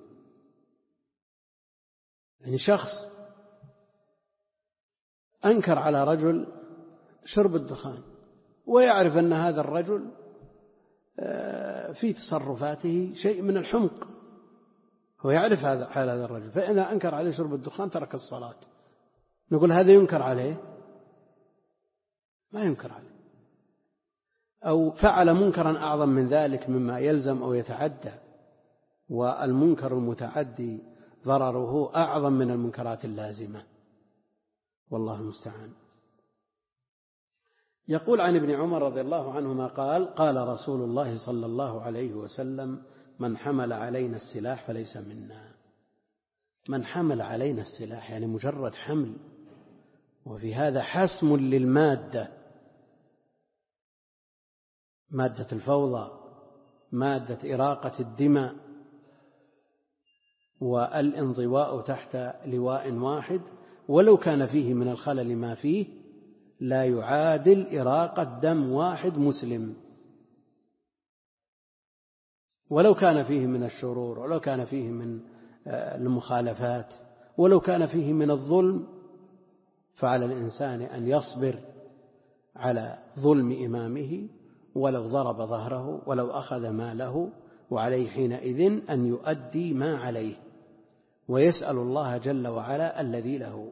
يعني شخص أنكر على رجل شرب الدخان، ويعرف أن هذا الرجل في تصرفاته شيء من الحمق، هو يعرف هذا حال هذا الرجل، فإذا أنكر عليه شرب الدخان ترك الصلاة، نقول هذا ينكر عليه؟ ما ينكر عليه. أو فعل منكرا أعظم من ذلك مما يلزم أو يتعدى، والمنكر المتعدي ضرره أعظم من المنكرات اللازمة، والله المستعان. يقول عن ابن عمر رضي الله عنهما قال: قال رسول الله صلى الله عليه وسلم: من حمل علينا السلاح فليس منا. من حمل علينا السلاح يعني مجرد حمل وفي هذا حسم للمادة، مادة الفوضى، مادة إراقة الدماء، والانضواء تحت لواء واحد ولو كان فيه من الخلل ما فيه لا يعادل إراقة دم واحد مسلم، ولو كان فيه من الشرور، ولو كان فيه من المخالفات، ولو كان فيه من الظلم، فعلى الإنسان أن يصبر على ظلم إمامه ولو ضرب ظهره ولو أخذ ماله، وعليه حينئذ أن يؤدي ما عليه ويسأل الله جل وعلا الذي له.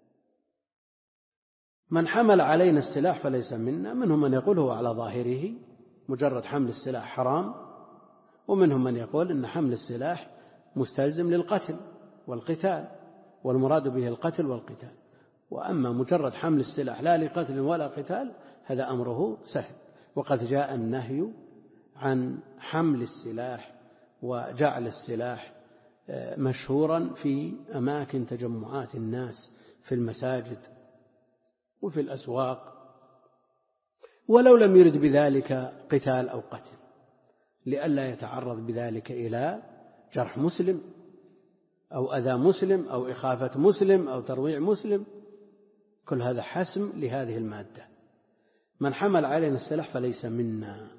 من حمل علينا السلاح فليس منا، منهم من يقول هو على ظاهره مجرد حمل السلاح حرام، ومنهم من يقول إن حمل السلاح مستلزم للقتل والقتال، والمراد به القتل والقتال. وأما مجرد حمل السلاح لا لقتل ولا قتال هذا أمره سهل، وقد جاء النهي عن حمل السلاح وجعل السلاح مشهورا في أماكن تجمعات الناس في المساجد وفي الأسواق، ولو لم يرد بذلك قتال أو قتل، لئلا يتعرض بذلك إلى جرح مسلم أو أذى مسلم أو إخافة مسلم أو ترويع مسلم. كل هذا حسم لهذه المادة. من حمل علينا السلاح فليس منا،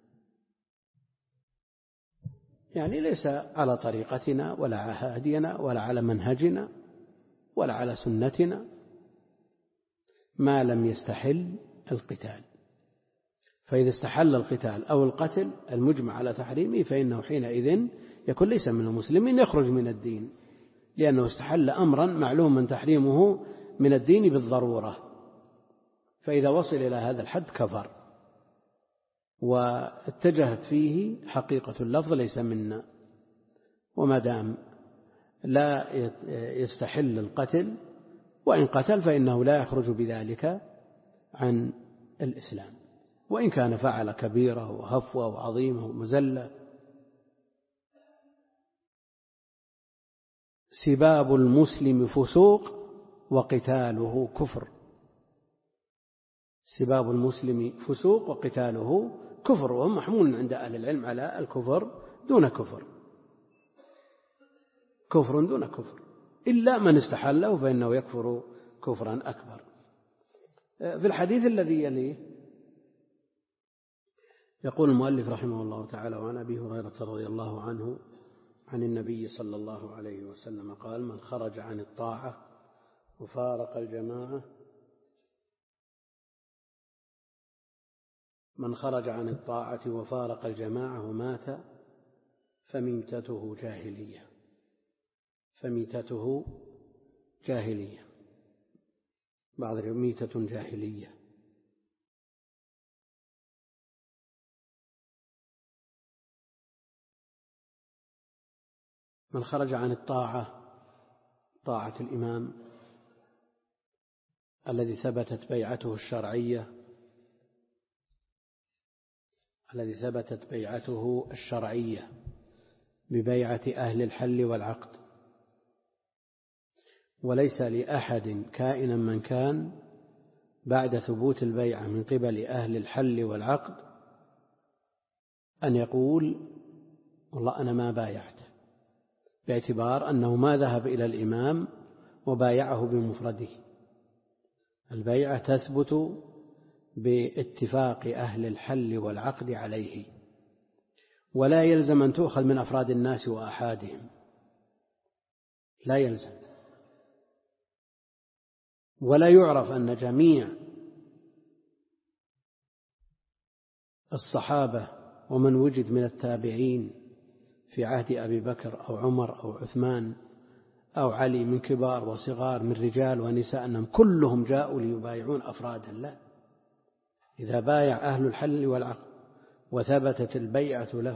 يعني ليس على طريقتنا ولا على هدينا ولا على منهجنا ولا على سنتنا، ما لم يستحل القتال. فإذا استحل القتال أو القتل المجمع على تحريمه فإنه حينئذ يكون ليس من المسلمين، يخرج من الدين، لأنه استحل أمرا معلوما تحريمه من الدين بالضرورة، فإذا وصل إلى هذا الحد كفر، واتجهت فيه حقيقة اللفظ ليس منا. وما دام لا يستحل القتل، وإن قتل فإنه لا يخرج بذلك عن الإسلام، وإن كان فعل كبيرة وهفوة وعظيمة ومزلة. سباب المسلم فسوق وقتاله كفر. سباب المسلم فسوق وقتاله كفر، وهم محمول عند أهل العلم على الكفر دون كفر، كفر دون كفر، إلا من استحله فإنه يكفر كفرا أكبر. في الحديث الذي يليه يقول المؤلف رحمه الله تعالى: وعن أبي هريرة رضي الله عنه عن النبي صلى الله عليه وسلم قال: من خرج عن الطاعة وفارق الجماعة من خرج عن الطاعة وفارق الجماعة ومات فميتته جاهلية فميتته جاهلية بعض ميتة جاهلية. من خرج عن الطاعة، طاعة الإمام الذي ثبتت بيعته الشرعية الذي ثبتت بيعته الشرعية ببيعة أهل الحل والعقد، وليس لأحد كائنا من كان بعد ثبوت البيعة من قبل أهل الحل والعقد أن يقول والله أنا ما بايعت، باعتبار أنه ما ذهب إلى الإمام وبايعه بمفرده. البيعة تثبت باتفاق أهل الحل والعقد عليه، ولا يلزم أن تؤخذ من أفراد الناس وآحادهم، لا يلزم. ولا يعرف أن جميع الصحابة ومن وجد من التابعين في عهد أبي بكر أو عمر أو عثمان أو علي من كبار وصغار من رجال ونساء أنهم كلهم جاءوا ليبايعون أفرادا، لا. إذا بايع أهل الحل والعقد وثبتت البيعة له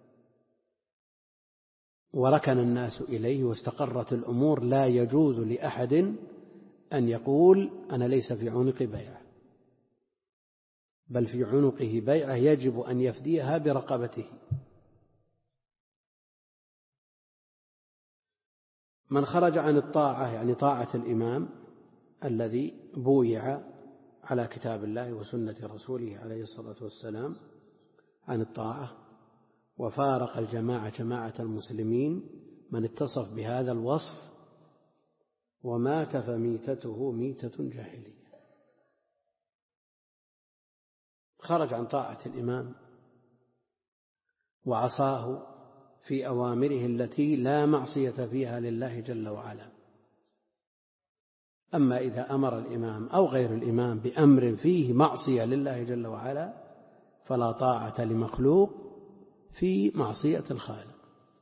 وركن الناس إليه واستقرت الأمور، لا يجوز لأحد أن يقول أنا ليس في عنقي بيعة، بل في عنقه بيعة يجب أن يفديها برقبته. من خرج عن الطاعة يعني طاعة الإمام الذي بويع على كتاب الله وسنة رسوله عليه الصلاة والسلام عن الطاعة، وفارق الجماعة جماعة المسلمين من اتصف بهذا الوصف ومات فميتته ميتة جاهلية. خرج عن طاعة الإمام وعصاه في أوامره التي لا معصية فيها لله جل وعلا. أما إذا أمر الإمام أو غير الإمام بأمر فيه معصية لله جل وعلا فلا طاعة لمخلوق في معصية الخالق،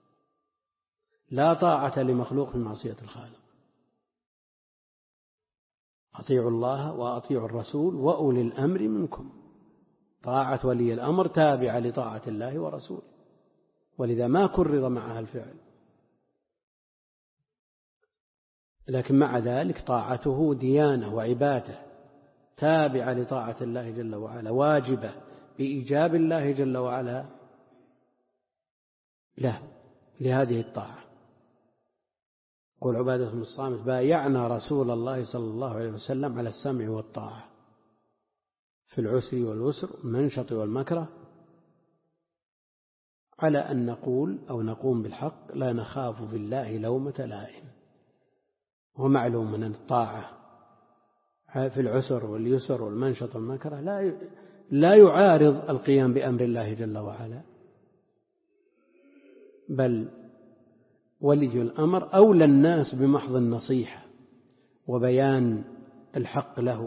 لا طاعة لمخلوق في معصية الخالق. أطيعوا الله وأطيعوا الرسول وأولي الأمر منكم. طاعة ولي الأمر تابعة لطاعة الله ورسوله، ولذا ما كرر معها الفعل، لكن مع ذلك طاعته ديانة وعبادة تابعة لطاعة الله جل وعلا، واجبة بإيجاب الله جل وعلا له لهذه الطاعة. قول عبادة بن الصامت: بايعنا رسول الله صلى الله عليه وسلم على السمع والطاعة في العسر واليسر المنشط والمكره، على أن نقول أو نقوم بالحق لا نخاف في الله لومة لائم. ومعلوم أن الطاعة في العسر واليسر والمنشط والمكره لا لا يعارض القيام بأمر الله جل وعلا، بل ولي الأمر أولى الناس بمحض النصيحة وبيان الحق له،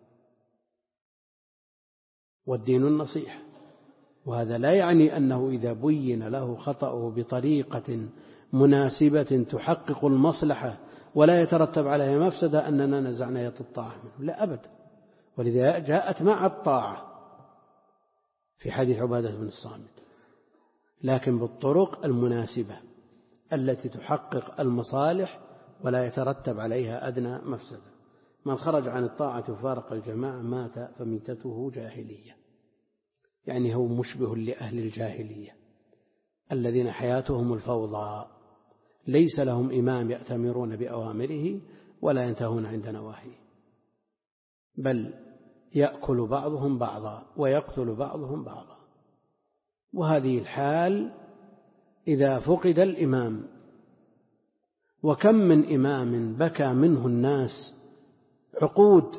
والدين النصيحة. وهذا لا يعني أنه إذا بين له خطأه بطريقة مناسبة تحقق المصلحة ولا يترتب عليها مفسدة أننا نزعنا يد الطاعة منه، لا أبدا. ولذا جاءت مع الطاعة في حديث عبادة بن الصامت، لكن بالطرق المناسبة التي تحقق المصالح ولا يترتب عليها أدنى مفسدة. من خرج عن الطاعة وفارق الجماعة مات فميتته جاهلية، يعني هو مشبه لأهل الجاهلية الذين حياتهم الفوضى، ليس لهم إمام يأتمرون بأوامره ولا ينتهون عند نواهيه، بل يأكل بعضهم بعضا ويقتل بعضهم بعضا. وهذه الحال إذا فقد الإمام. وكم من إمام بكى منه الناس عقود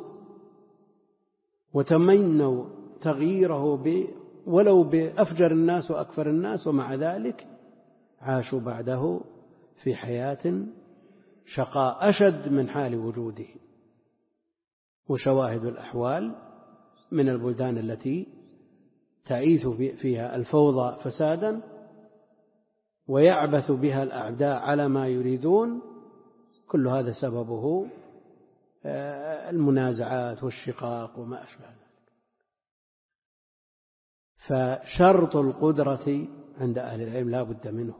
وتمنوا تغييره ب ولو بأفجر الناس وأكفر الناس، ومع ذلك عاشوا بعده في حياة شقاء أشد من حال وجوده. وشواهد الأحوال من البلدان التي تعيث فيها الفوضى فسادا ويعبث بها الأعداء على ما يريدون، كل هذا سببه المنازعات والشقاق وما أشبه ذلك. فشرط القدرة عند أهل العلم لا بد منه.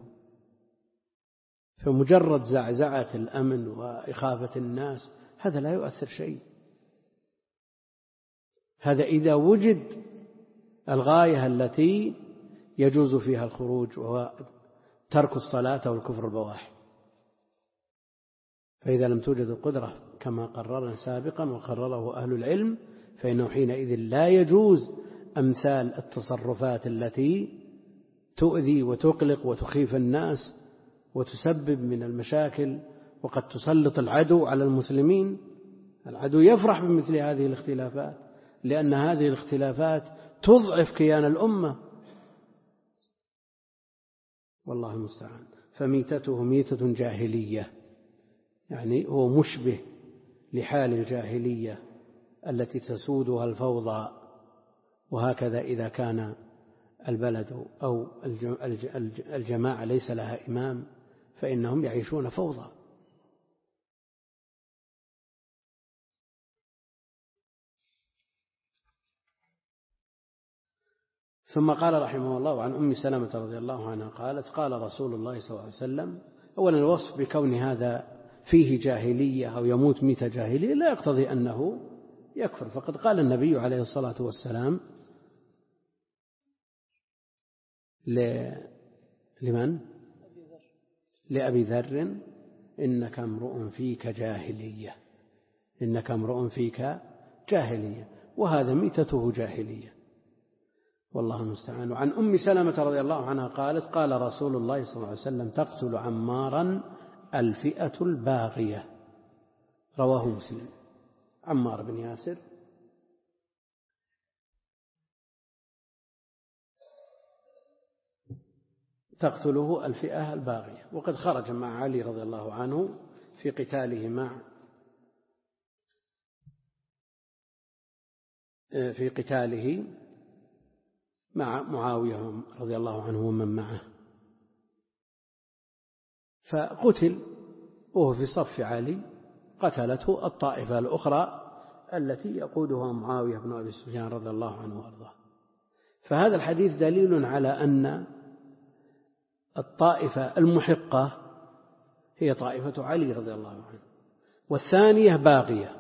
فمجرد زعزعة الأمن وإخافة الناس هذا لا يؤثر شيء. هذا إذا وجد الغاية التي يجوز فيها الخروج وهو ترك الصلاة والكفر البواح. فإذا لم توجد القدرة كما قررنا سابقا وقرره أهل العلم فإنه حينئذ لا يجوز أمثال التصرفات التي تؤذي وتقلق وتخيف الناس وتسبب من المشاكل، وقد تسلط العدو على المسلمين. العدو يفرح بمثل هذه الاختلافات لأن هذه الاختلافات تضعف كيان الأمة، والله المستعان. فميتته ميتة جاهلية، يعني هو مشبه لحال الجاهلية التي تسودها الفوضى. وهكذا إذا كان البلد أو الجماعة ليس لها إمام فإنهم يعيشون فوضى. ثم قال رحمه الله: عن أم سلمة رضي الله عنها قالت: قال رسول الله صلى الله عليه وسلم. أولا الوصف بكون هذا فيه جاهلية أو يموت ميت جاهلية لا يقتضي أنه يكفر، فقد قال النبي عليه الصلاة والسلام لمن؟ لأبي ذر: إنك امرؤ فيك جاهلية، إنك امرؤ فيك جاهلية، وهذا ميتته جاهلية، والله المستعان. وعن أم سلمة رضي الله عنها قالت قال رسول الله صلى الله عليه وسلم تقتل عمارا الفئة الباغية، رواه مسلم. عمار بن ياسر تقتله الفئة الباغية، وقد خرج مع علي رضي الله عنه في قتاله مع في قتاله مع معاوية رضي الله عنه ومن معه، فقتل وهو في صف علي، قتلته الطائفة الأخرى التي يقودها معاوية بن أبي سفيان رضي الله عنه وأرضاه. فهذا الحديث دليل على أن الطائفة المحقة هي طائفة علي رضي الله عنه، والثانية باغية.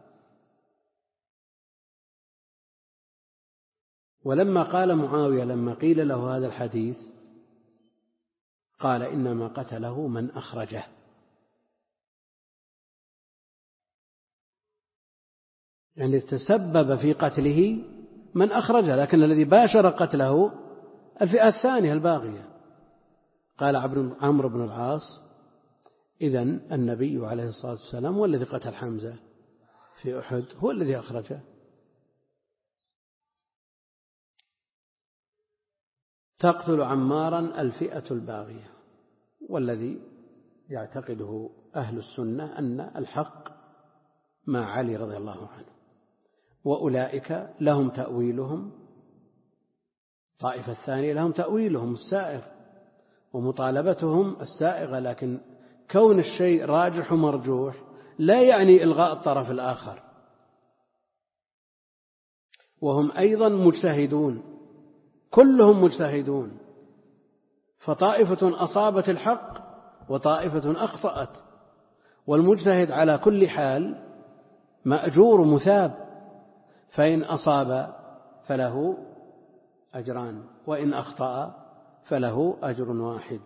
ولما قال معاوية لما قيل له هذا الحديث قال إنما قتله من أخرجه، يعني تسبب في قتله من أخرجه، لكن الذي باشر قتله الفئة الثانية الباغية. قال عمرو بن العاص إذن النبي عليه الصلاة والسلام هو الذي قتل حمزة في أحد، هو الذي أخرجه. تقتل عمارا الفئة الباغية، والذي يعتقده أهل السنة أن الحق مع علي رضي الله عنه، وأولئك لهم تأويلهم، طائفة الثانية لهم تأويلهم السائر ومطالبتهم السائغة، لكن كون الشيء راجح ومرجوح لا يعني إلغاء الطرف الآخر، وهم أيضا مجتهدون، كلهم مجتهدون، فطائفة أصابت الحق وطائفة أخطأت، والمجتهد على كل حال مأجور مثاب، فإن أصاب فله أجران وإن أخطأ فله أجر واحد.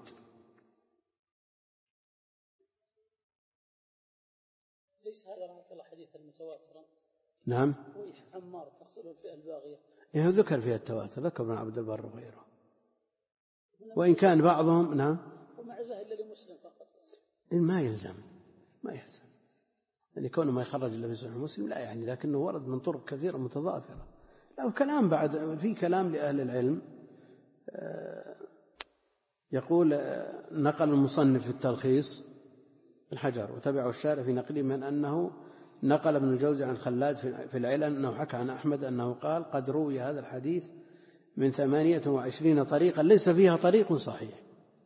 ليس هذا مثل حديث المتواتر؟ نعم. عمار تقتل الفئة الباغية، إيه ذكر فيها التواتر، ذكر ابن عبد البر وغيره، وإن كان بعضهم نعم ومع زهد لمسلم فقط، ما يلزم ما يلزم يعني كونه ما يخرج إلا في صحيح مسلم لا يعني، لكنه ورد من طرق كثيرة متضافرة. له كلام بعد، في كلام لأهل العلم يقول نقل المصنف في التلخيص الحجر وتبعه الشارع في نقله من أنه نقل ابن الجوزي عن خلاد في العلل أنه حكى عن أحمد أنه قال قد روي هذا الحديث من ثمانية وعشرين طريقا ليس فيها طريق صحيح.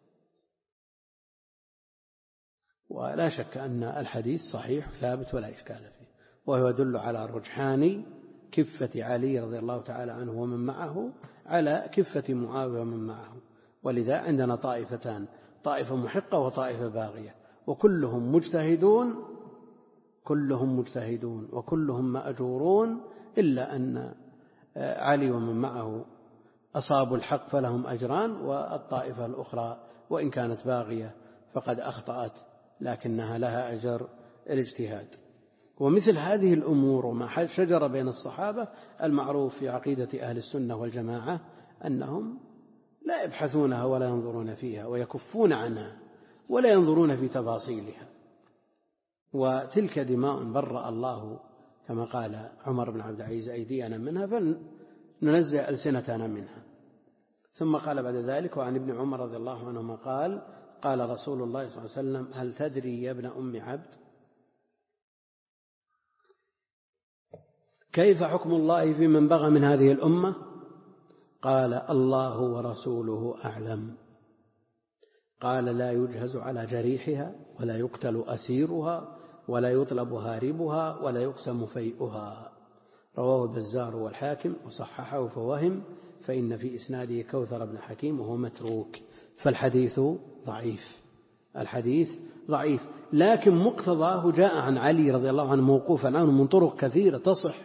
ولا شك أن الحديث صحيح ثابت ولا إشكال فيه، وهو يدل على رجحان كفة علي رضي الله تعالى عنه ومن معه على كفة معاوية ومن معه. ولذا عندنا طائفتان، طائفة محقة وطائفة باغية، وكلهم مجتهدون كلهم مجتهدون وكلهم مأجورون، إلا أن علي ومن معه أصابوا الحق فلهم أجران، والطائفة الأخرى وإن كانت باغية فقد أخطأت لكنها لها أجر الاجتهاد. ومثل هذه الأمور وما شجر بين الصحابة المعروف في عقيدة أهل السنة والجماعة أنهم لا يبحثونها ولا ينظرون فيها ويكفون عنها ولا ينظرون في تفاصيلها، وتلك دماء برأ الله كما قال عمر بن عبد العزيز أيدينا منها فلننزع ألسنتنا منها. ثم قال بعد ذلك وعن ابن عمر رضي الله عنهما قال قال رسول الله صلى الله عليه وسلم هل تدري يا ابن أم عبد كيف حكم الله في من بغى من هذه الأمة؟ قال الله ورسوله أعلم. قال لا يجهز على جريحها ولا يقتل أسيرها ولا يطلب هاربها ولا يقسم فيئها. رواه البزار والحاكم وصححه فوهم، فإن في إسناده كوثر بن حكيم وهو متروك. فالحديث ضعيف، الحديث ضعيف، لكن مقتضاه جاء عن علي رضي الله عنه موقوفا عنه من طرق كثيرة تصح.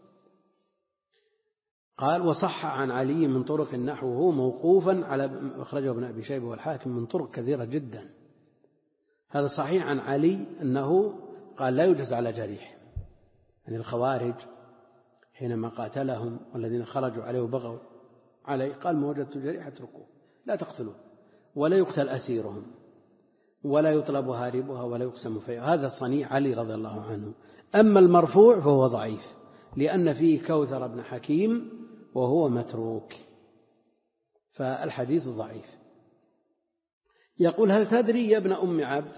قال وصح عن علي من طرق نحوه موقوفا على أخرجه ابن أبي شيبة والحاكم من طرق كثيرة جدا. هذا صحيح عن علي أنه قال لا يجهز على جريح، يعني الخوارج حينما قاتلهم والذين خرجوا عليه وبغوا عليه قال ما وجدت جريح اتركوه لا تقتلوه ولا يقتل أسيرهم ولا يطلب هاربها ولا يقسم فيها. هذا صنيع علي رضي الله عنه. أما المرفوع فهو ضعيف لأن فيه كوثر بن حكيم وهو متروك، فالحديث ضعيف. يقول هل تدري يا ابن أم عبد،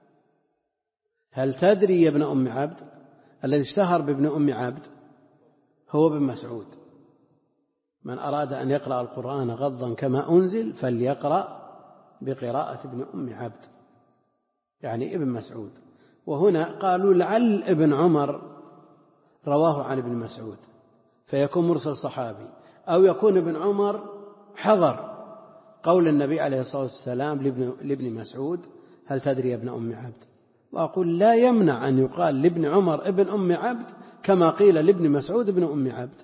هل تدري يا ابن أم عبد، الذي اشتهر بابن أم عبد هو ابن مسعود. من أراد أن يقرأ القرآن غضا كما أنزل فليقرأ بقراءة ابن أم عبد، يعني ابن مسعود. وهنا قالوا لعل ابن عمر رواه عن ابن مسعود فيكون مرسل صحابي، أو يكون ابن عمر حضر قول النبي عليه الصلاة والسلام لابن مسعود هل تدري يا ابن أم عبد. وأقول لا يمنع أن يقال لابن عمر ابن أم عبد كما قيل لابن مسعود ابن أم عبد.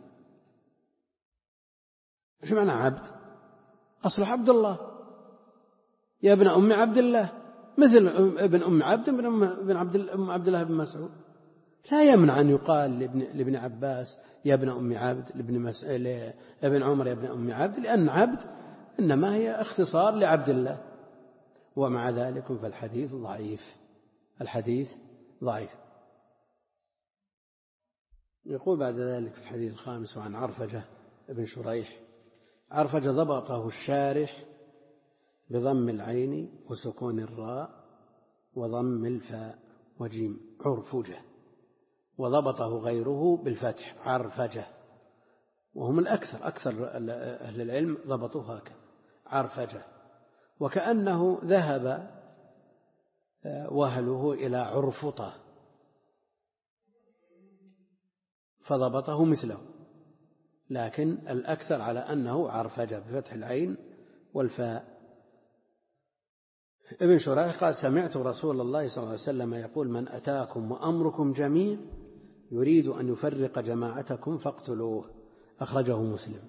إيش معنى عبد؟ أصله عبد الله، يا ابن أم عبد الله، مثل ابن أم عبد ابن عبد أم عبد الله بن مسعود. لا يمنع أن يقال لابن, لابن عباس يا ابن أم عبد، لابن, مس... لابن عمر يا ابن أم عبد، لأن عبد إنما هي اختصار لعبد الله. ومع ذلك فالحديث ضعيف، الحديث ضعيف. يقول بعد ذلك في الحديث الخامس عن عرفجة ابن شريح. عرفجة ضبطه الشارح بضم العين وسكون الراء وضم الفاء وجيم عرفجة، وضبطه غيره بالفتح عرفجة، وهم الأكثر أكثر أهل العلم ضبطوا هكذا عرفجة، وكأنه ذهب وهله إلى عرفطة فضبطه مثله، لكن الأكثر على أنه عرفجة بفتح العين والفاء. ابن شريح قال سمعت رسول الله صلى الله عليه وسلم يقول من أتاكم وأمركم جميع يريد أن يفرق جماعتكم فاقتلوه، أخرجه مسلم.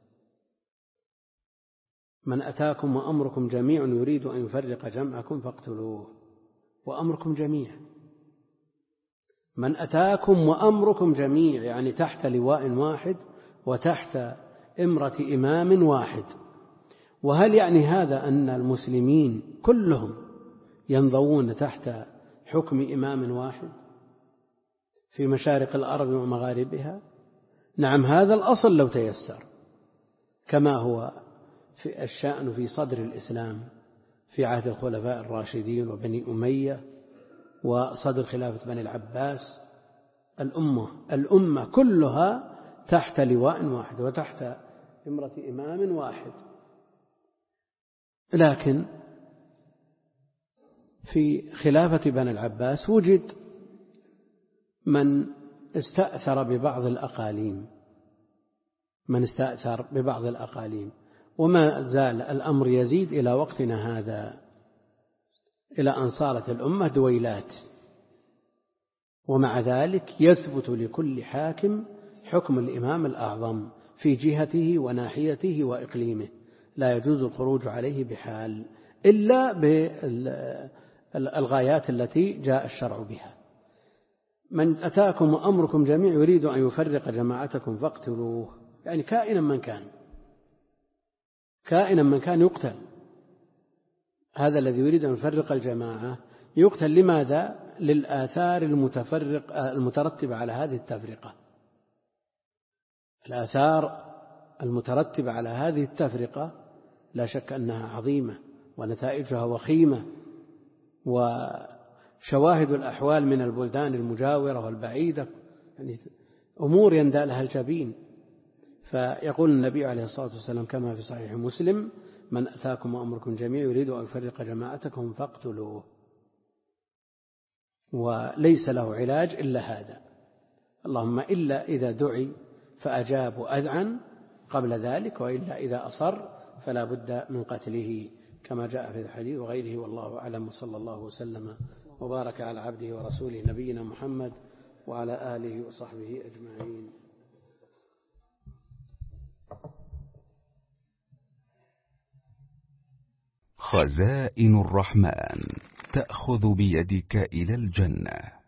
من أتاكم وأمركم جميع يريد أن يفرق جمعكم فاقتلوه، وأمركم جميع. من أتاكم وأمركم جميع يعني تحت لواء واحد وتحت إمرة إمام واحد. وهل يعني هذا أن المسلمين كلهم ينضوون تحت حكم إمام واحد في مشارق الأرض ومغاربها؟ نعم، هذا الأصل لو تيسر، كما هو في الشأن في صدر الإسلام في عهد الخلفاء الراشدين وبني أمية وصدر خلافة بني العباس. الأمة الأمة كلها تحت لواء واحد وتحت إمرة إمام واحد. لكن في خلافة بني العباس وجد من استأثر ببعض الأقاليم من استأثر ببعض الأقاليم وما زال الأمر يزيد إلى وقتنا هذا، إلى أن صارت الأمة دويلات. ومع ذلك يثبت لكل حاكم حكم الإمام الأعظم في جهته وناحيته وإقليمه، لا يجوز الخروج عليه بحال إلا بالغايات التي جاء الشرع بها. من أتاكم وأمركم جميع يريد أن يفرق جماعتكم فاقتلوه، يعني كائنا من كان، كائنا من كان يقتل. هذا الذي يريد أن يفرق الجماعة يقتل. لماذا؟ للآثار المتفرق المترتبة على هذه التفرقة. الآثار المترتبة على هذه التفرقة لا شك أنها عظيمة ونتائجها وخيمة، وشواهد الأحوال من البلدان المجاورة والبعيدة يعني أمور يندى لها الجبين. فيقول النبي عليه الصلاة والسلام كما في صحيح مسلم من أتاكم وأمركم جميع يريد أن يفرق جماعتكم فاقتلوه، وليس له علاج إلا هذا، اللهم إلا إذا دعي فأجاب وأذعن قبل ذلك، وإلا إذا أصر فلا بد من قتله كما جاء في الحديث وغيره. والله أعلم، وصلى الله وسلم وبارك على عبده ورسوله نبينا محمد وعلى آله وصحبه أجمعين. خزائن الرحمن تأخذ بيدك إلى الجنة.